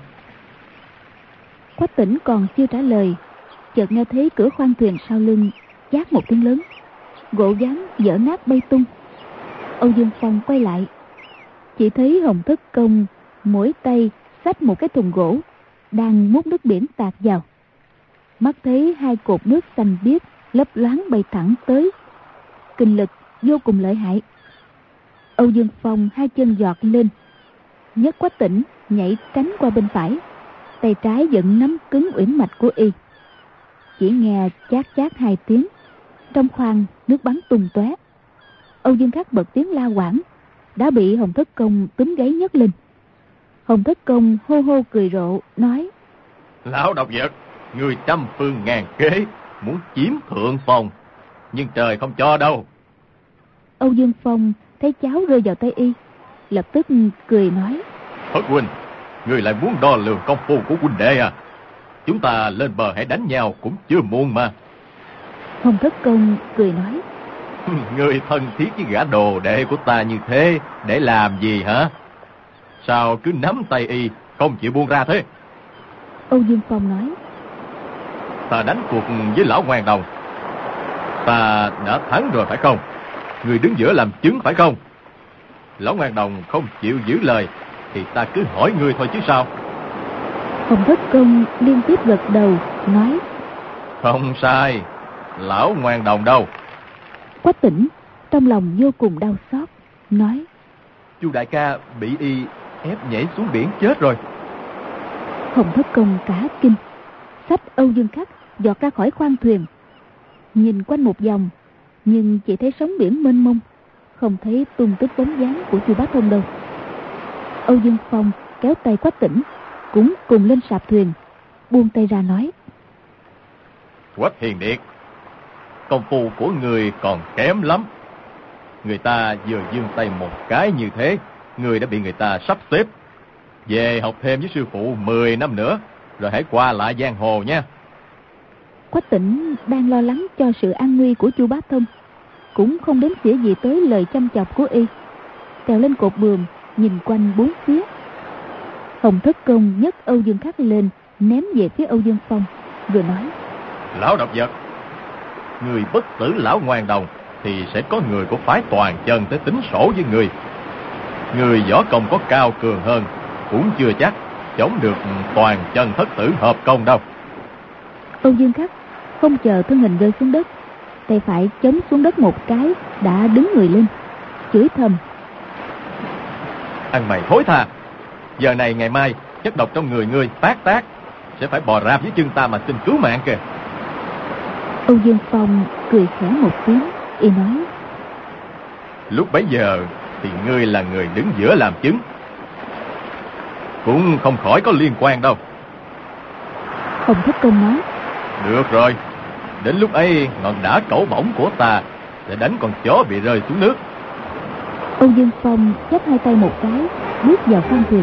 Quách Tỉnh còn chưa trả lời, chợt nghe thấy cửa khoang thuyền sau lưng chát một tiếng lớn, gỗ ván vỡ nát bay tung. Âu Dương Phong quay lại, chỉ thấy Hồng Thất Công mỗi tay xách một cái thùng gỗ, đang múc nước biển tạt vào. Mắt thấy hai cột nước xanh biếc lấp loáng bay thẳng tới, kình lực vô cùng lợi hại. Âu Dương Phong hai chân giọt lên, nhấc Quách Tỉnh nhảy tránh qua bên phải, tay trái vẫn nắm cứng uyển mạch của y. Chỉ nghe chát chát hai tiếng, trong khoang nước bắn tung tóe. Âu Dương Khắc bật tiếng la quảng, đã bị Hồng Thất Công túm gáy nhấc lên. Hồng Thất Công hô hô cười rộ, nói: Lão độc vật, người trăm phương ngàn kế muốn chiếm thượng phòng, nhưng trời không cho đâu. Âu Dương Phong thấy cháu rơi vào tay y, lập tức cười nói: Thất huynh, người lại muốn đo lường công phu của huynh đệ à? Chúng ta lên bờ hãy đánh nhau cũng chưa muộn mà. Hồng Thất Công cười nói: Người thân thiết với gã đồ đệ của ta như thế để làm gì hả? Sao cứ nắm tay y không chịu buông ra thế? Âu Dương Phong nói: Ta đánh cuộc với lão Ngoan Đồng, ta đã thắng rồi phải không? Người đứng giữa làm chứng phải không? Lão Ngoan Đồng không chịu giữ lời thì ta cứ hỏi ngươi thôi chứ sao? Hồng Thất Công liên tiếp gật đầu, nói: Không sai, lão Ngoan Đồng đâu? Quách Tỉnh trong lòng vô cùng đau xót, nói: Chu đại ca bị y ép nhảy xuống biển chết rồi. Hồng Thất Công cả kinh, xách Âu Dương Khắc giọt ra khỏi khoang thuyền, nhìn quanh một vòng nhưng chỉ thấy sóng biển mênh mông, không thấy tung tích bóng dáng của Chu Bá Thông đâu. Âu Dương Phong kéo tay Quách Tỉnh cũng cùng lên sạp thuyền, buông tay ra nói: Quách Hiền Điệt, công phu của người còn kém lắm. Người ta vừa giương tay một cái như thế, người đã bị người ta sắp xếp. Về học thêm với sư phụ mười năm nữa, rồi hãy qua lại giang hồ nha. Quách Tỉnh đang lo lắng cho sự an nguy của Chu Bá Thông, cũng không đếm xỉa gì tới lời chăm chọc của y, trèo lên cột buồm nhìn quanh bốn phía. Hồng Thất Công nhấc Âu Dương Khắc lên ném về phía Âu Dương Phong, rồi nói: Lão độc vật, người bất tử lão Ngoan Đồng thì sẽ có người của phái Toàn Chân tới tính sổ với người. Người võ công có cao cường hơn cũng chưa chắc chống được Toàn Chân thất tử hợp công đâu. Âu Dương Khắc không chờ thân hình rơi xuống đất, tay phải chống xuống đất một cái, đã đứng người lên, chửi thầm: Ăn mày thối tha! Giờ này ngày mai chất độc trong người ngươi phát tác, sẽ phải bò rạp dưới chân ta mà xin cứu mạng kìa. Âu Dương Phong cười khẽ một tiếng, y nói: Lúc bấy giờ thì ngươi là người đứng giữa làm chứng, cũng không khỏi có liên quan đâu. Hồng Thất Công nói: Được rồi, đến lúc ấy ngọn đả cẩu bổng của ta sẽ đánh con chó bị rơi xuống nước. Âu Dương Phong chắp hai tay một cái, bước vào khoang thuyền.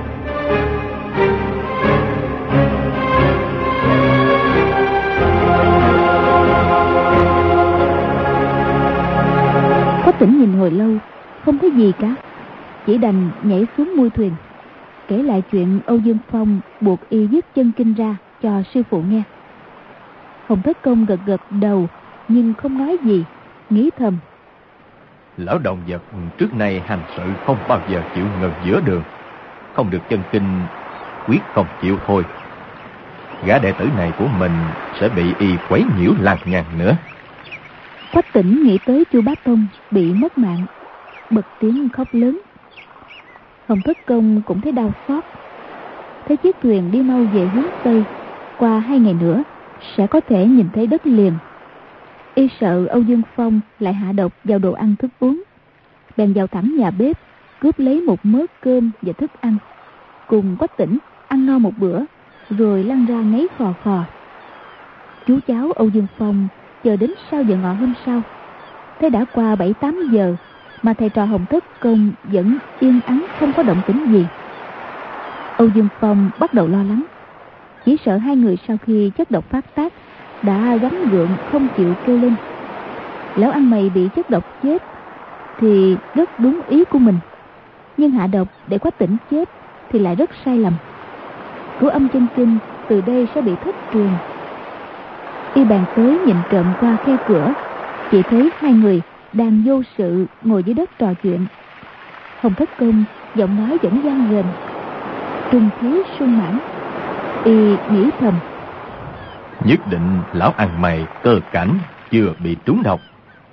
Quách Tỉnh nhìn hồi lâu không thấy gì cả, chỉ đành nhảy xuống mui thuyền, kể lại chuyện Âu Dương Phong buộc y dứt chân kinh ra cho sư phụ nghe. Hồng Thất Công gật gật đầu nhưng không nói gì, nghĩ thầm: Lão động vật trước nay hành sự không bao giờ chịu ngừng giữa đường, không được chân kinh quyết không chịu thôi. Gã đệ tử này của mình sẽ bị y quấy nhiễu lằng nhằng nữa. Quách Tỉnh nghĩ tới Chu Bá Tông bị mất mạng, bật tiếng khóc lớn. Hồng Thất Công cũng thấy đau xót, thấy chiếc thuyền đi mau về hướng Tây, qua hai ngày nữa sẽ có thể nhìn thấy đất liền. Y sợ Âu Dương Phong lại hạ độc vào đồ ăn thức uống, bèn vào thẳng nhà bếp cướp lấy một mớ cơm và thức ăn, cùng Quách Tỉnh ăn no một bữa rồi lăn ra ngáy khò khò. Chú cháu Âu Dương Phong chờ đến sau giờ ngọ hôm sau, thế đã qua bảy tám giờ mà thầy trò Hồng Thất Công vẫn yên ắng không có động tĩnh gì. Âu Dương Phong bắt đầu lo lắng, chỉ sợ hai người sau khi chất độc phát tác đã gắng gượng không chịu kêu lên. Lão ăn mày bị chất độc chết thì rất đúng ý của mình, nhưng hạ độc để Quách Tỉnh chết thì lại rất sai lầm. Của âm chân kinh từ đây sẽ bị thất truyền. Y bàn tới nhìn trộm qua khe cửa, chỉ thấy hai người đang vô sự ngồi dưới đất trò chuyện. Hồng Thất Công giọng nói vẫn vang gền, trung thế sung mãn. Y nghĩ thầm: Nhất định lão ăn mày cơ cảnh chưa bị trúng độc.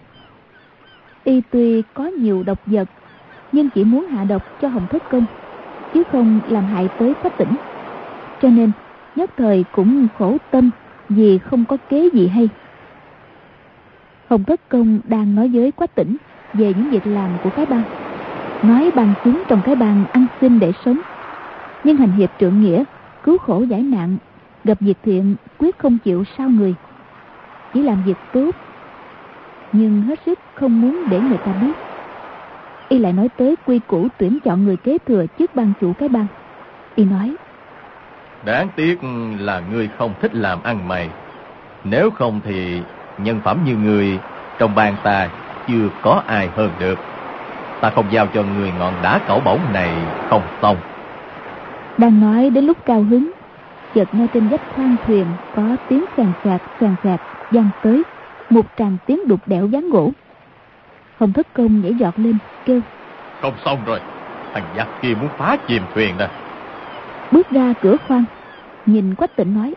Y tuy có nhiều độc vật, nhưng chỉ muốn hạ độc cho Hồng Thất Công, chứ không làm hại tới Quách Tỉnh, cho nên nhất thời cũng khổ tâm vì không có kế gì hay. Hồng Thất Công đang nói với Quách Tỉnh về những việc làm của cái bang, nói bằng chúng trong cái bang ăn xin để sống, nhưng hành hiệp trượng nghĩa, cứu khổ giải nạn, gặp việc thiện quyết không chịu sao người, chỉ làm việc tốt, nhưng hết sức không muốn để người ta biết. Y lại nói tới quy củ tuyển chọn người kế thừa chức ban chủ cái bang. Y nói: Đáng tiếc là ngươi không thích làm ăn mày, nếu không thì nhân phẩm như ngươi trong bang ta chưa có ai hơn được. Ta không giao cho ngươi ngọn đá cẩu bổng này không xong. Đang nói đến lúc cao hứng, chợt nghe trên vách khoang thuyền có tiếng soàn soạt soàn soạt vang tới, một tràng tiếng đục đẽo ván gỗ. Hồng Thất Công nhảy giọt lên kêu: Không xong rồi, thằng giặc kia muốn phá chìm thuyền nè. Bước ra cửa khoang, nhìn Quách Tỉnh nói: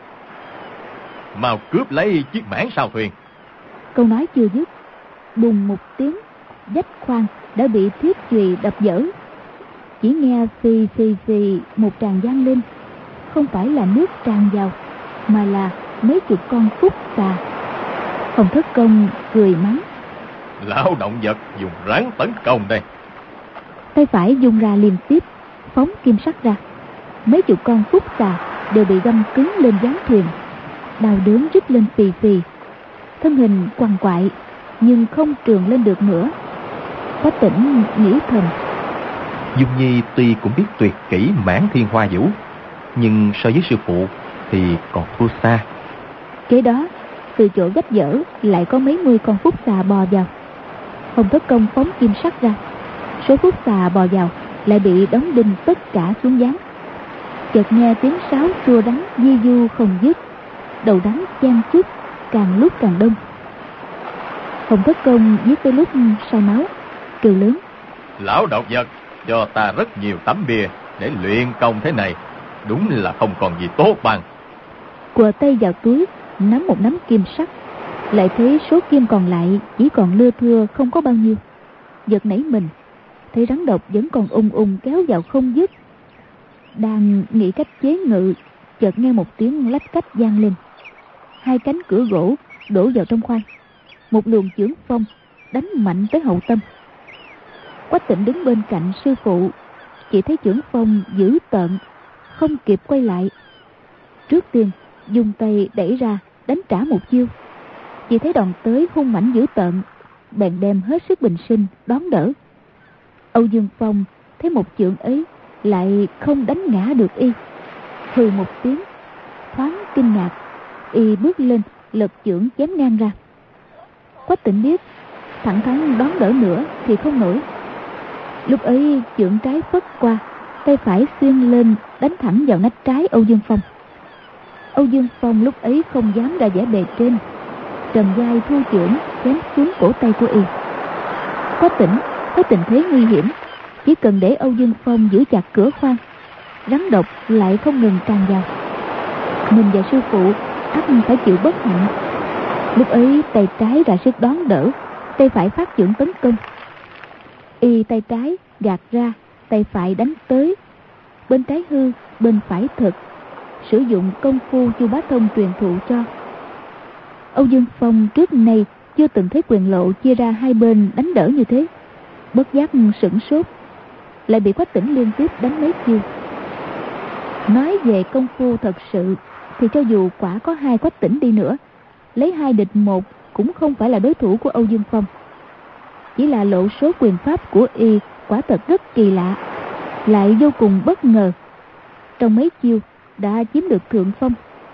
Mau cướp lấy chiếc mảng sau thuyền. Câu nói chưa dứt, bùng một tiếng, vách khoang đã bị thiết chùy đập vỡ. Chỉ nghe phì phì phì một tràng vang lên, không phải là nước tràn vào, mà là mấy chục con phúc xà. Hồng Thất Công cười mắng: Lão động vật dùng rắn tấn công đây. Tay phải dùng ra liên tiếp, phóng kim sắc ra. Mấy chục con phúc xà đều bị găm cứng lên ván thuyền, đau đớn rít lên phì phì, thân hình quằn quại nhưng không trường lên được nữa. Quách Tỉnh nghĩ thầm: Dung Nhi tuy cũng biết tuyệt kỹ mãn thiên hoa vũ, nhưng so với sư phụ thì còn thua xa. Kế đó, từ chỗ gách vỡ lại có mấy mươi con phúc xà bò vào. Hồng Thất Công phóng kim sắc ra, số phúc xà bò vào lại bị đóng đinh tất cả xuống ván. Chợt nghe tiếng sáo xua đánh di du không dứt, đầu đánh chen chúc càng lúc càng đông. Hồng Thất Công giết tới lúc say máu, kêu lớn: Lão động vật cho ta rất nhiều tấm bia để luyện công thế này, đúng là không còn gì tốt bằng. Quờ tay vào túi nắm một nắm kim sắc, lại thấy số kim còn lại chỉ còn lưa thưa không có bao nhiêu. Giật nảy mình, thấy rắn độc vẫn còn ung ung kéo vào không dứt. Đang nghĩ cách chế ngự, chợt nghe một tiếng lách cách vang lên. Hai cánh cửa gỗ đổ vào trong khoang, một luồng chưởng phong đánh mạnh tới hậu tâm. Quách Tĩnh đứng bên cạnh sư phụ, chỉ thấy chưởng phong dữ tợn, không kịp quay lại. Trước tiên dùng tay đẩy ra đánh trả một chiêu, chỉ thấy đòn tới hung mãnh dữ tợn, bèn đem hết sức bình sinh đón đỡ. Âu Dương Phong thấy một chưởng ấy lại không đánh ngã được y, hừ một tiếng, thoáng kinh ngạc, y bước lên lật chưởng chém ngang ra. Quách Tĩnh biết thẳng thắn đón đỡ nữa thì không nổi. Lúc ấy chưởng trái phất qua, tay phải xuyên lên đánh thẳng vào nách trái Âu Dương Phong. Âu Dương Phong lúc ấy không dám ra vẻ bề trên, trầm vai thu chưởng chém xuống cổ tay của y. Quách Tĩnh thấy tình thế nguy hiểm, chỉ cần để Âu Dương Phong giữ chặt cửa khoang, rắn độc lại không ngừng tràn vào. Mình và sư phụ ắt phải chịu bất hạnh. Lúc ấy tay trái ra sức đón đỡ, tay phải phát chưởng tấn công. Y tay trái gạt ra, tay phải đánh tới, bên trái hư, bên phải thực, sử dụng công phu Chu Bá Thông truyền thụ cho. Âu Dương Phong trước nay chưa từng thấy quyền lộ chia ra hai bên đánh đỡ như thế, bất giác sửng sốt, lại bị Quách Tĩnh liên tiếp đánh mấy chiêu. Nói về công phu thật sự thì cho dù quả có hai Quách Tĩnh đi nữa, lấy hai địch một cũng không phải là đối thủ của Âu Dương Phong. Chỉ là lộ số quyền pháp của y quả thật rất kỳ lạ, lại vô cùng bất ngờ, trong mấy chiêu đã chiếm được thượng phong.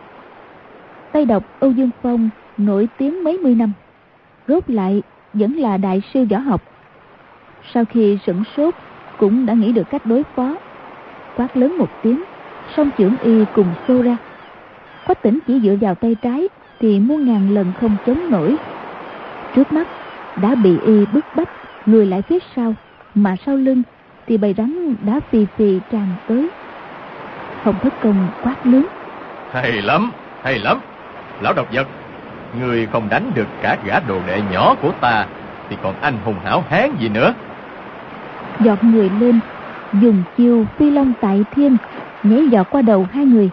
Tay độc Âu Dương Phong nổi tiếng mấy mươi năm, rốt lại vẫn là đại sư võ học. Sau khi sửng sốt cũng đã nghĩ được cách đối phó, quát lớn một tiếng, song chưởng y cùng xô ra. Quách Tĩnh chỉ dựa vào tay trái thì muôn ngàn lần không chống nổi. Trước mắt đã bị y bức bách lùi lại phía sau, mà sau lưng thì bầy rắn đã phì phì tràn tới. Hồng Thất Công quát lớn: Hay lắm, hay lắm, lão độc vật, người không đánh được cả gã đồ đệ nhỏ của ta thì còn anh hùng hảo hán gì nữa. Giọt người lên, dùng chiêu phi long tại thiên nhảy giọt qua đầu hai người,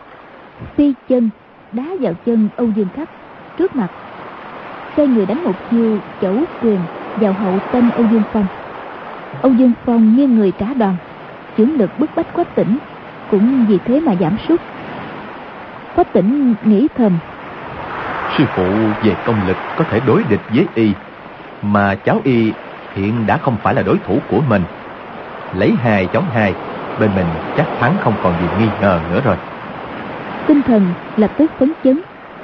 phi chân đá vào chân Âu Dương Khắc trước mặt, xoay người đánh một chiêu chẩu quyền vào hậu tâm Âu Dương Phong. Âu Dương Phong nghiêng người trả đòn, chưởng lực bức bách Quách Tĩnh cũng vì thế mà giảm sút. Quách Tĩnh nghĩ thầm: Sư phụ về công lực có thể đối địch với y, mà cháu y hiện đã không phải là đối thủ của mình. Lấy hai chống hai, bên mình chắc thắng không còn gì nghi ngờ nữa rồi. Tinh thần lập tức phấn chấn,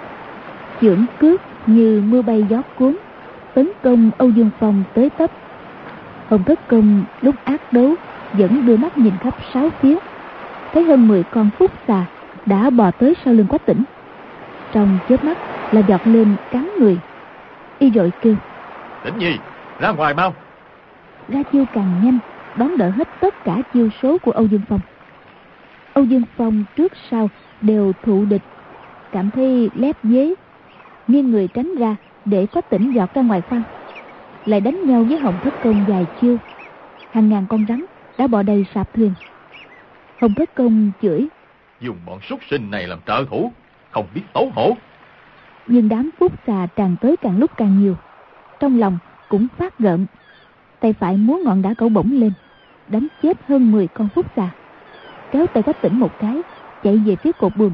chưởng cước như mưa bay gió cuốn tấn công Âu Dương Phong tới tấp. Hồng Thất Công lúc ác đấu vẫn đưa mắt nhìn khắp sáu phía, thấy hơn mười con phúc xà đã bò tới sau lưng Quách Tĩnh, trong chớp mắt là giọt lên cắn người. Y vội kêu: Tĩnh Nhi, ra ngoài mau! Ra chiêu càng nhanh, đón đỡ hết tất cả chiêu số của Âu Dương Phong. Âu Dương Phong trước sau đều thụ địch, cảm thấy lép vế, nghiêng người tránh ra để Quách Tĩnh giọt ra ngoài khoang, lại đánh nhau với Hồng Thất Công vài chiêu. Hàng ngàn con rắn đã bò đầy sạp thuyền. Hồng Thất Công chửi: Dùng bọn súc sinh này làm trợ thủ, không biết xấu hổ. Nhưng đám phúc xà tràn tới càng lúc càng nhiều, trong lòng cũng phát gợn, tay phải múa ngọn đá cẩu bổng lên, đánh chết hơn mười con phúc xà, kéo tay Quách Tĩnh một cái, chạy về phía cột buồm.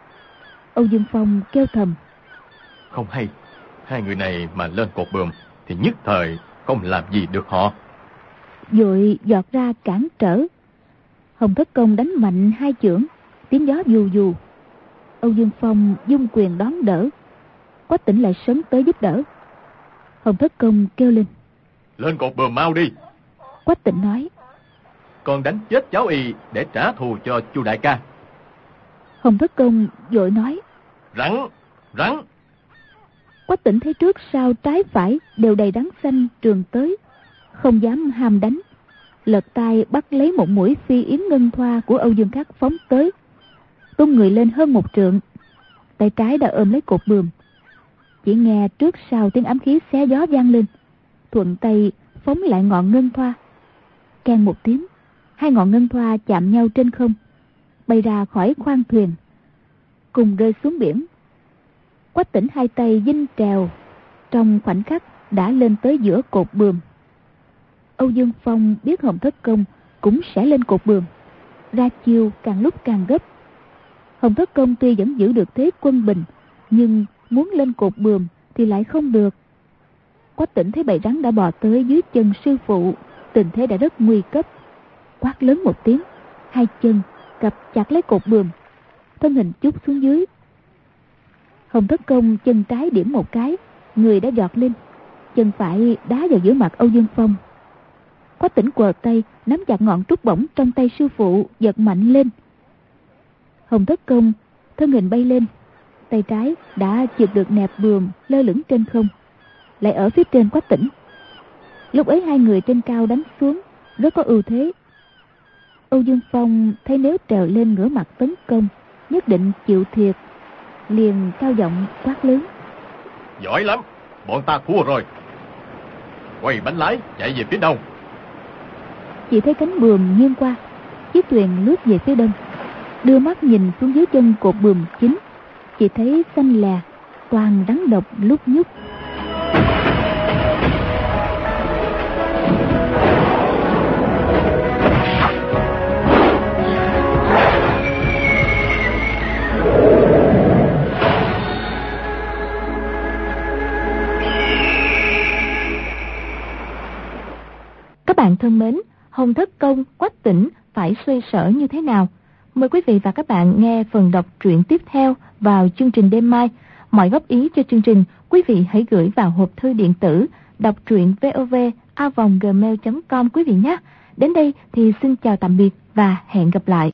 Âu Dương Phong kêu thầm: Không hay, hai người này mà lên cột buồm thì nhất thời không làm gì được họ. Vội giọt ra cản trở. Hồng Thất Công đánh mạnh hai chưởng, tiếng gió dù dù. Âu Dương Phong dung quyền đón đỡ, Quách Tĩnh lại sấn tới giúp đỡ. Hồng Thất Công kêu lên: Lên cột buồm mau đi! Quách Tĩnh nói: Con đánh chết cháu y để trả thù cho Chu đại ca. Hồng Thất Công vội nói: Rắn, rắn! Quách Tĩnh thấy trước sau trái phải đều đầy rắn xanh trường tới, không dám ham đánh, lật tay bắt lấy một mũi phi yến ngân thoa của Âu Dương Khắc phóng tới, tung người lên hơn một trượng, tay trái đã ôm lấy cột buồm. Chỉ nghe trước sau tiếng ám khí xé gió vang lên, thuận tay phóng lại ngọn ngân thoa. Keng một tiếng, hai ngọn ngân thoa chạm nhau trên không, bay ra khỏi khoang thuyền, cùng rơi xuống biển. Quách Tĩnh hai tay vinh trèo, trong khoảnh khắc đã lên tới giữa cột buồm. Âu Dương Phong biết Hồng Thất Công cũng sẽ lên cột buồm, ra chiêu càng lúc càng gấp. Hồng Thất Công tuy vẫn giữ được thế quân bình, nhưng muốn lên cột buồm thì lại không được. Quách Tĩnh thấy bầy rắn đã bò tới dưới chân sư phụ, tình thế đã rất nguy cấp. Quát lớn một tiếng, hai chân cặp chặt lấy cột buồm, thân hình chút xuống dưới. Hồng Thất Công chân trái điểm một cái, người đã giọt lên, chân phải đá vào giữa mặt Âu Dương Phong. Quách Tĩnh quờ tay nắm chặt ngọn trúc bổng trong tay sư phụ, giật mạnh lên. Hồng Thất Công thân hình bay lên, tay trái đã chụp được nẹp buồm lơ lửng trên không, lại ở phía trên Quách Tĩnh. Lúc ấy hai người trên cao đánh xuống rất có ưu thế. Âu Dương Phong thấy nếu trèo lên ngửa mặt tấn công nhất định chịu thiệt, liền cao giọng quát lớn: Giỏi lắm, bọn ta thua rồi. Quay bánh lái chạy về phía đông. Chỉ thấy cánh buồm nghiêng qua, chiếc thuyền lướt về phía đông. Đưa mắt nhìn xuống dưới chân cột buồm chính, chỉ thấy xanh lè, toàn rắn độc lúc nhúc. Các bạn thân mến, Hồng Thất Công, Quách Tĩnh phải xoay sở như thế nào? Mời quý vị và các bạn nghe phần đọc truyện tiếp theo vào chương trình đêm mai. Mọi góp ý cho chương trình, quý vị hãy gửi vào hộp thư điện tử đọc truyện vov a vòng gmail chấm com quý vị nhé. Đến đây thì xin chào tạm biệt và hẹn gặp lại.